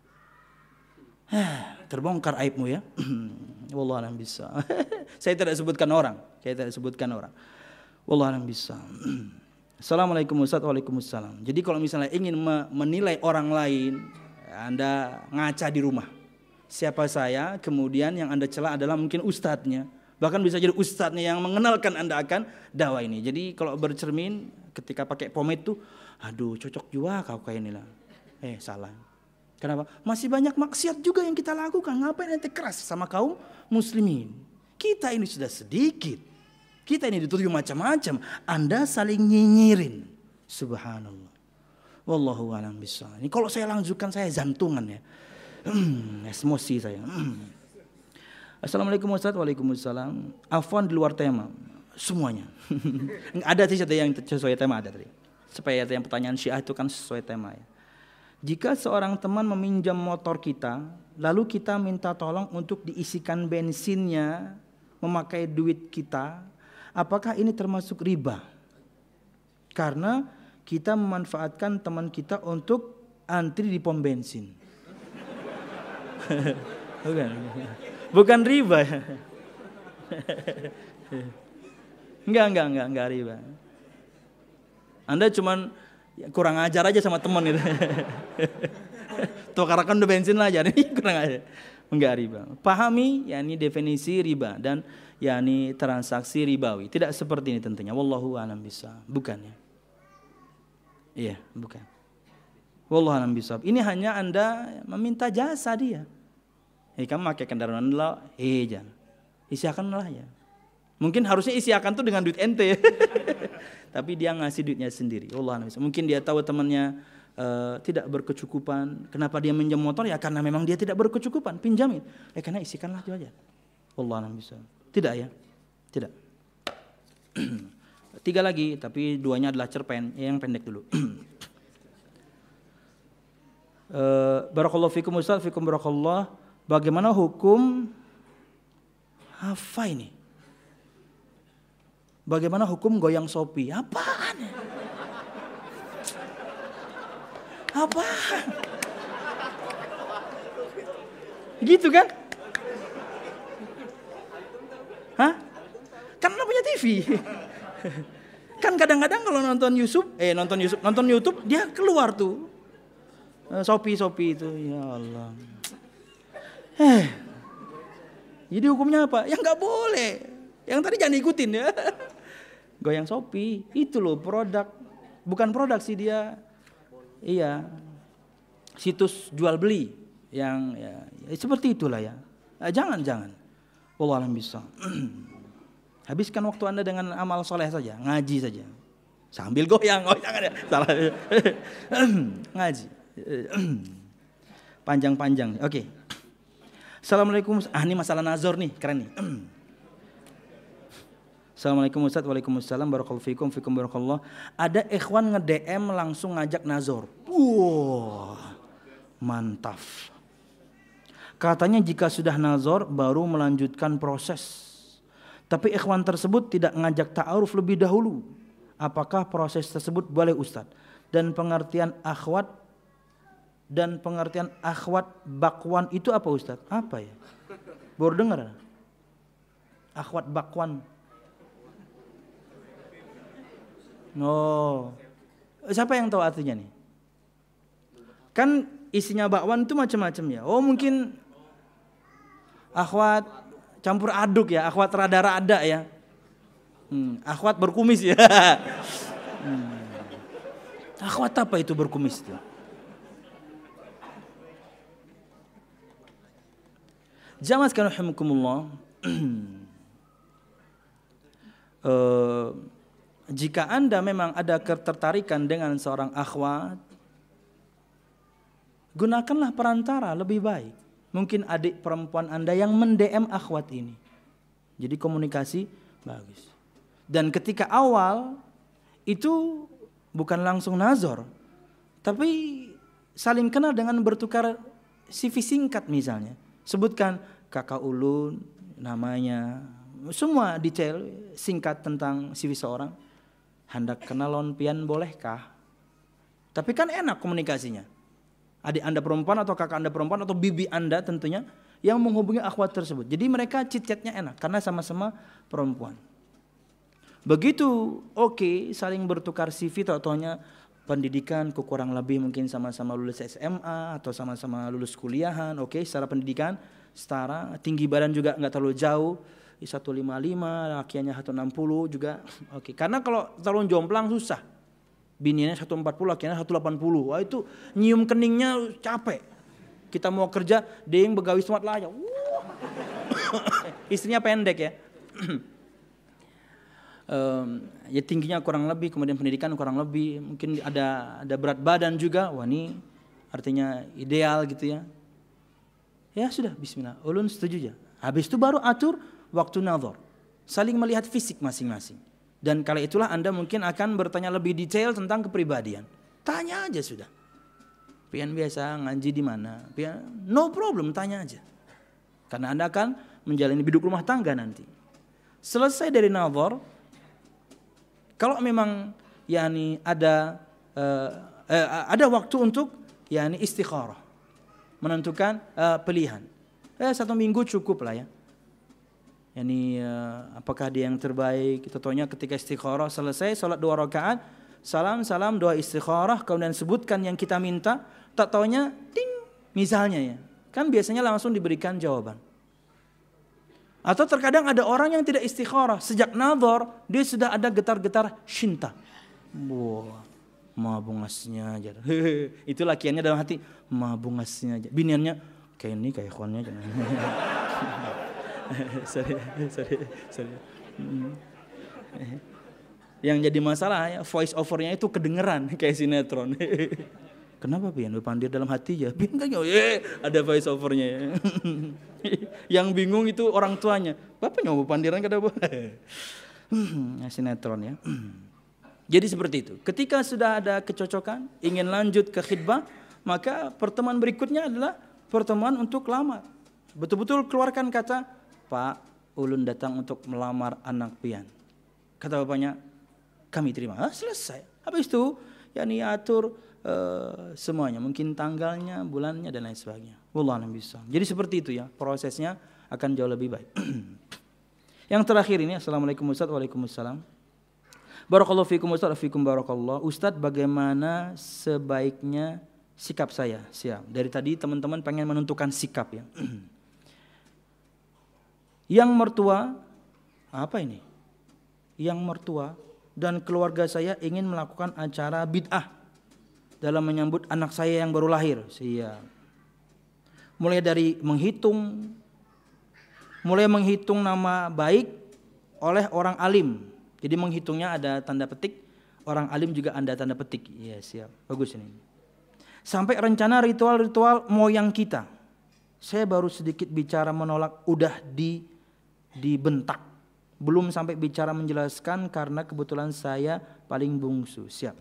Terbongkar aibmu ya. Wallahualam bisa. Saya tidak sebutkan orang, saya tidak sebutkan orang. Wallahualam bisa. Assalamualaikum Ustaz. Waalaikumsalam. Jadi kalau misalnya ingin menilai orang lain, Anda ngaca di rumah. Siapa saya, kemudian yang Anda cela adalah mungkin ustadznya. Bahkan bisa jadi ustadznya yang mengenalkan Anda akan dakwah ini. Jadi kalau bercermin ketika pakai pomade tuh, aduh cocok juga kau kayak inilah. Eh salah. Kenapa? Masih banyak maksiat juga yang kita lakukan. Ngapain ente keras sama kaum muslimin? Kita ini sudah sedikit. Kita ini dituduh macam-macam. Anda saling nyinyirin. Subhanallah. Wallahu a'lam bishawab. Ini kalau saya lanjutkan saya jantungan ya. Hmm, emosi saya. Hmm. Assalamualaikum Ustaz. Waalaikumsalam. Afwan di luar tema. Semuanya. Ada sih ada yang sesuai tema ada tadi. Supaya yang pertanyaan Syiah itu kan sesuai tema ya. Jika seorang teman meminjam motor kita, lalu kita minta tolong untuk diisikan bensinnya, memakai duit kita, apakah ini termasuk riba? Karena kita memanfaatkan teman kita untuk antri di pom bensin. Bukan. Bukan riba. Enggak, enggak, enggak, enggak riba. Anda cuman kurang ajar aja sama teman gitu. Tukarakan udah bensin lah aja, ini kurang ajar. Enggak riba. Pahami yakni definisi riba dan yakni transaksi ribawi. Tidak seperti ini tentunya. Wallahu a'lam bishawab. Bukan ya. Iya, bukan. Wallahu a'lam bishawab. Ini hanya Anda meminta jasa dia. Eh kamu pakai kendaraan lah, eh jangan. Isiakanlah ya. Mungkin harusnya isiakan tuh dengan duit ente. Tapi dia ngasih duitnya sendiri. Allah a'lam. Mungkin dia tahu temannya uh, tidak berkecukupan. Kenapa dia minjam motor? Ya karena memang dia tidak berkecukupan. Pinjamin. Eh karena isikanlah itu aja. Allah a'lam. Tidak ya. Tidak. Tiga lagi, tapi duanya adalah cerpen, yang pendek dulu. uh, Barakallahu fikum Ustaz, fikum barakallah. Bagaimana hukum apa ini? Bagaimana hukum goyang Shopee? Apaan? Apaan? Gitu kan? Hah? Kan lo punya T V. Kan kadang-kadang kalau nonton YouTube, eh nonton YouTube, nonton YouTube dia keluar tuh Shopee Shopee itu, ya Allah. Eh, jadi hukumnya apa? Ya nggak boleh. Yang tadi jangan ikutin ya. Goyang Shopee itu loh produk, bukan produk sih dia, iya situs jual beli yang ya, ya seperti itulah ya. Nah, jangan jangan. Wallahu a'lam bishawab. Habiskan waktu Anda dengan amal soleh saja, ngaji saja. Sambil goyang, oh jangan ya, salah. Ngaji. Panjang-panjang, oke. Okay. Assalamualaikum, ah ini masalah nazar nih, keren nih. Assalamualaikum Ustaz, waalaikumsalam, barakallahu fikum, fikum barakallah. Ada ikhwan nge-D M langsung ngajak nazar. Wah, mantap. Katanya jika sudah nazar baru melanjutkan proses. Tapi ikhwan tersebut tidak ngajak ta'aruf lebih dahulu. Apakah proses tersebut boleh Ustaz? Dan pengertian akhwat dan pengertian akhwat bakwan itu apa Ustaz? Apa ya? Baru dengar? Akhwat bakwan. Oh. Siapa yang tahu artinya nih? Kan isinya bakwan itu macam-macam ya. Oh mungkin akhwat campur aduk ya, akhwat rada-rada ya. Hmm, akhwat berkumis ya. hmm. Akhwat apa itu berkumis itu? Jamaah sekalian rahimakumullah. uh, jika Anda memang ada ketertarikan dengan seorang akhwat, gunakanlah perantara lebih baik. Mungkin adik perempuan Anda yang men-D M akhwat ini. Jadi komunikasi bagus. Dan ketika awal itu bukan langsung nazar, tapi saling kenal dengan bertukar C V singkat misalnya. Sebutkan kakak ulun, namanya, semua detail singkat tentang C V seorang. Hendak kenalon pian bolehkah? Tapi kan enak komunikasinya. Adik Anda perempuan atau kakak Anda perempuan atau bibi Anda tentunya yang menghubungi akhwat tersebut. Jadi mereka chit-chatnya enak karena sama-sama perempuan. Begitu oke okay, saling bertukar C V, tau-taunya pendidikan kurang lebih mungkin sama-sama lulus S M A atau sama-sama lulus kuliahan. Oke okay, secara pendidikan setara, tinggi badan juga nggak terlalu jauh, seratus lima puluh lima, lakiannya seratus enam puluh juga. Oke okay. Karena kalau terlalu jomplang susah. Bininya seratus empat puluh, akhirnya seratus delapan puluh. Wah itu nyium keningnya capek. Kita mau kerja, dia yang begawi semat layak. Istrinya pendek ya. um, ya tingginya kurang lebih, kemudian pendidikan kurang lebih. Mungkin ada ada berat badan juga. Wah ini artinya ideal gitu ya. Ya sudah, bismillah. Ulun setuju ya. Habis itu baru atur waktu nazar. Saling melihat fisik masing-masing. Dan kala itulah Anda mungkin akan bertanya lebih detail tentang kepribadian. Tanya aja sudah. Pian biasa ngaji di mana? Pian, no problem, tanya aja. Karena Anda akan menjalani hidup rumah tangga nanti. Selesai dari nazar, kalau memang yakni ada uh, uh, ada waktu untuk yakni istikharah, menentukan uh, pilihan. Eh, satu minggu cukup lah ya. Yani uh, apakah dia yang terbaik? Kita tanya ketika istikharah selesai salat dua rakaat, salam salam doa istikharah, kemudian sebutkan yang kita minta, tak taunya ting misalnya ya. Kan biasanya langsung diberikan jawaban. Atau terkadang ada orang yang tidak istikharah, sejak nazar dia sudah ada getar-getar cinta. Wah, ma bungasnya aja. Itu lakiannya dalam hati, ma bungasnya aja. Biniannya kayak ini kayak ikhwannya aja. sorry, sorry, sorry. Yang jadi masalah ya voice overnya itu kedengeran kayak sinetron. Kenapa pian? Bepandir dalam hati ya. Pian kan eh, ada voice overnya ya. Yang bingung itu orang tuanya. Bapak nyoba pandiran kada apa? Sinetron ya. Jadi seperti itu. Ketika sudah ada kecocokan, ingin lanjut ke khidbah, maka pertemuan berikutnya adalah pertemuan untuk lamar. Betul-betul keluarkan kata, Pak, ulun datang untuk melamar anak pian. Kata bapaknya, kami terima. Ah, selesai. Habis itu, yakni atur uh, semuanya. Mungkin tanggalnya, bulannya, dan lain sebagainya. Wallahu a'lam bishawab. Jadi seperti itu ya. Prosesnya akan jauh lebih baik. Yang terakhir ini, Assalamualaikum Ustaz. Waalaikumsalam. Barakallahu fikum Ustaz. Fikum barakallah. Ustaz, bagaimana sebaiknya sikap saya? Siap. Dari tadi teman-teman pengen menentukan sikap ya. Yang mertua, apa ini? Yang mertua dan keluarga saya ingin melakukan acara bid'ah dalam menyambut anak saya yang baru lahir. Siap. Mulai dari menghitung, mulai menghitung nama baik oleh orang alim. Jadi menghitungnya ada tanda petik, orang alim juga ada tanda petik. Iya siap, bagus ini. Sampai rencana ritual-ritual moyang kita. Saya baru sedikit bicara menolak, udah di dibentak. Belum sampai bicara menjelaskan karena kebetulan saya paling bungsu. Siap.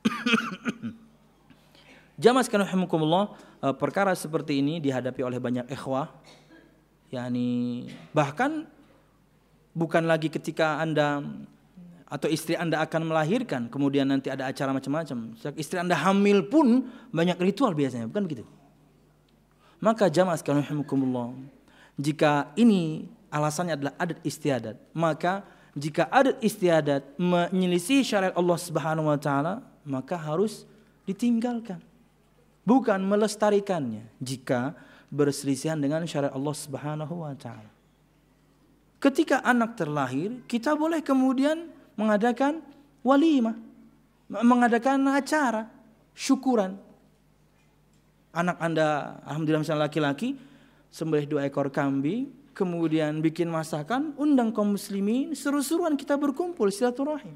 Jamaah sekalian rahimakumullah, perkara seperti ini dihadapi oleh banyak ikhwah. Yani bahkan bukan lagi ketika Anda atau istri Anda akan melahirkan, kemudian nanti ada acara macam-macam. Istri Anda hamil pun banyak ritual biasanya, bukan begitu? Maka jamaah sekalian rahimakumullah, jika ini alasannya adalah adat istiadat, maka jika adat istiadat menyelisih syariat Allah Subhanahu wa taala, maka harus ditinggalkan. Bukan melestarikannya jika berselisihan dengan syariat Allah Subhanahu wa taala. Ketika anak terlahir, kita boleh kemudian mengadakan walimah, mengadakan acara syukuran. Anak Anda alhamdulillah misalnya laki-laki sembelih dua ekor kambing, kemudian bikin masakan, undang kaum muslimin, seru-seruan kita berkumpul silaturahim.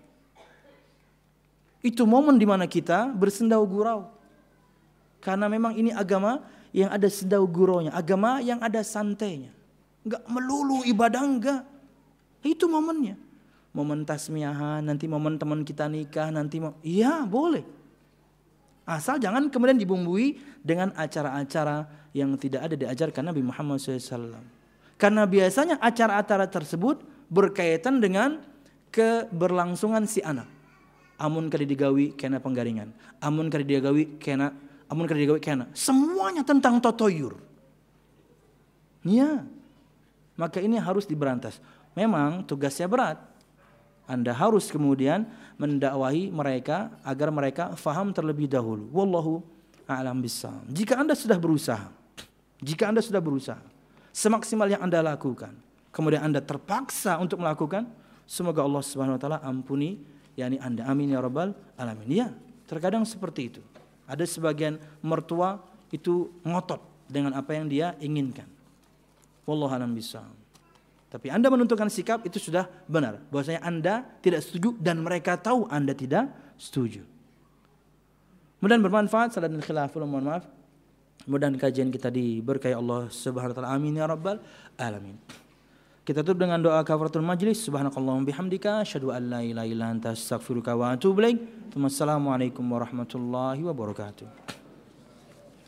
Itu momen di mana kita bersendau gurau. Karena memang ini agama yang ada sendau guraunya, agama yang ada santainya. Enggak melulu ibadah, enggak. Itu momennya. Momen tasmiahan, nanti momen teman kita nikah, nanti mau, iya boleh. Asal jangan kemudian dibumbui dengan acara-acara yang tidak ada diajarkan Nabi Muhammad shallallahu alaihi wasallam. Karena biasanya acara-acara tersebut berkaitan dengan keberlangsungan si anak. Amun kali digawi kena penggaringan, amun kali digawi kena, amun kali digawi kena. Semuanya tentang totoyur. Ya, maka ini harus diberantas. Memang tugasnya berat. Anda harus kemudian mendakwahi mereka agar mereka faham terlebih dahulu. Wallahu a'lam bishawab. Jika Anda sudah berusaha, jika Anda sudah berusaha semaksimal yang Anda lakukan, kemudian Anda terpaksa untuk melakukan, semoga Allah Subhanahu wa taala ampuni yakni Anda. Amin ya rabbal alamin. Ya, terkadang seperti itu. Ada sebagian mertua itu ngotot dengan apa yang dia inginkan. Wallahu a'lam bishawab. Tapi Anda menentukan sikap itu sudah benar. Bahwasanya Anda tidak setuju dan mereka tahu Anda tidak setuju. Mudah-mudahan bermanfaat. Salah dan khilaful, mohon maaf. Mudah-mudahan kajian kita diberkahi Allah Subhanahu wa taala. Amin ya rabbal alamin. Kita tutup dengan doa kafaratul majlis. Subhanakallahumma bihamdika asyhadu an la ilaha illa anta astaghfiruka wa atubu ilaik. Wassalamualaikum warahmatullahi wabarakatuh.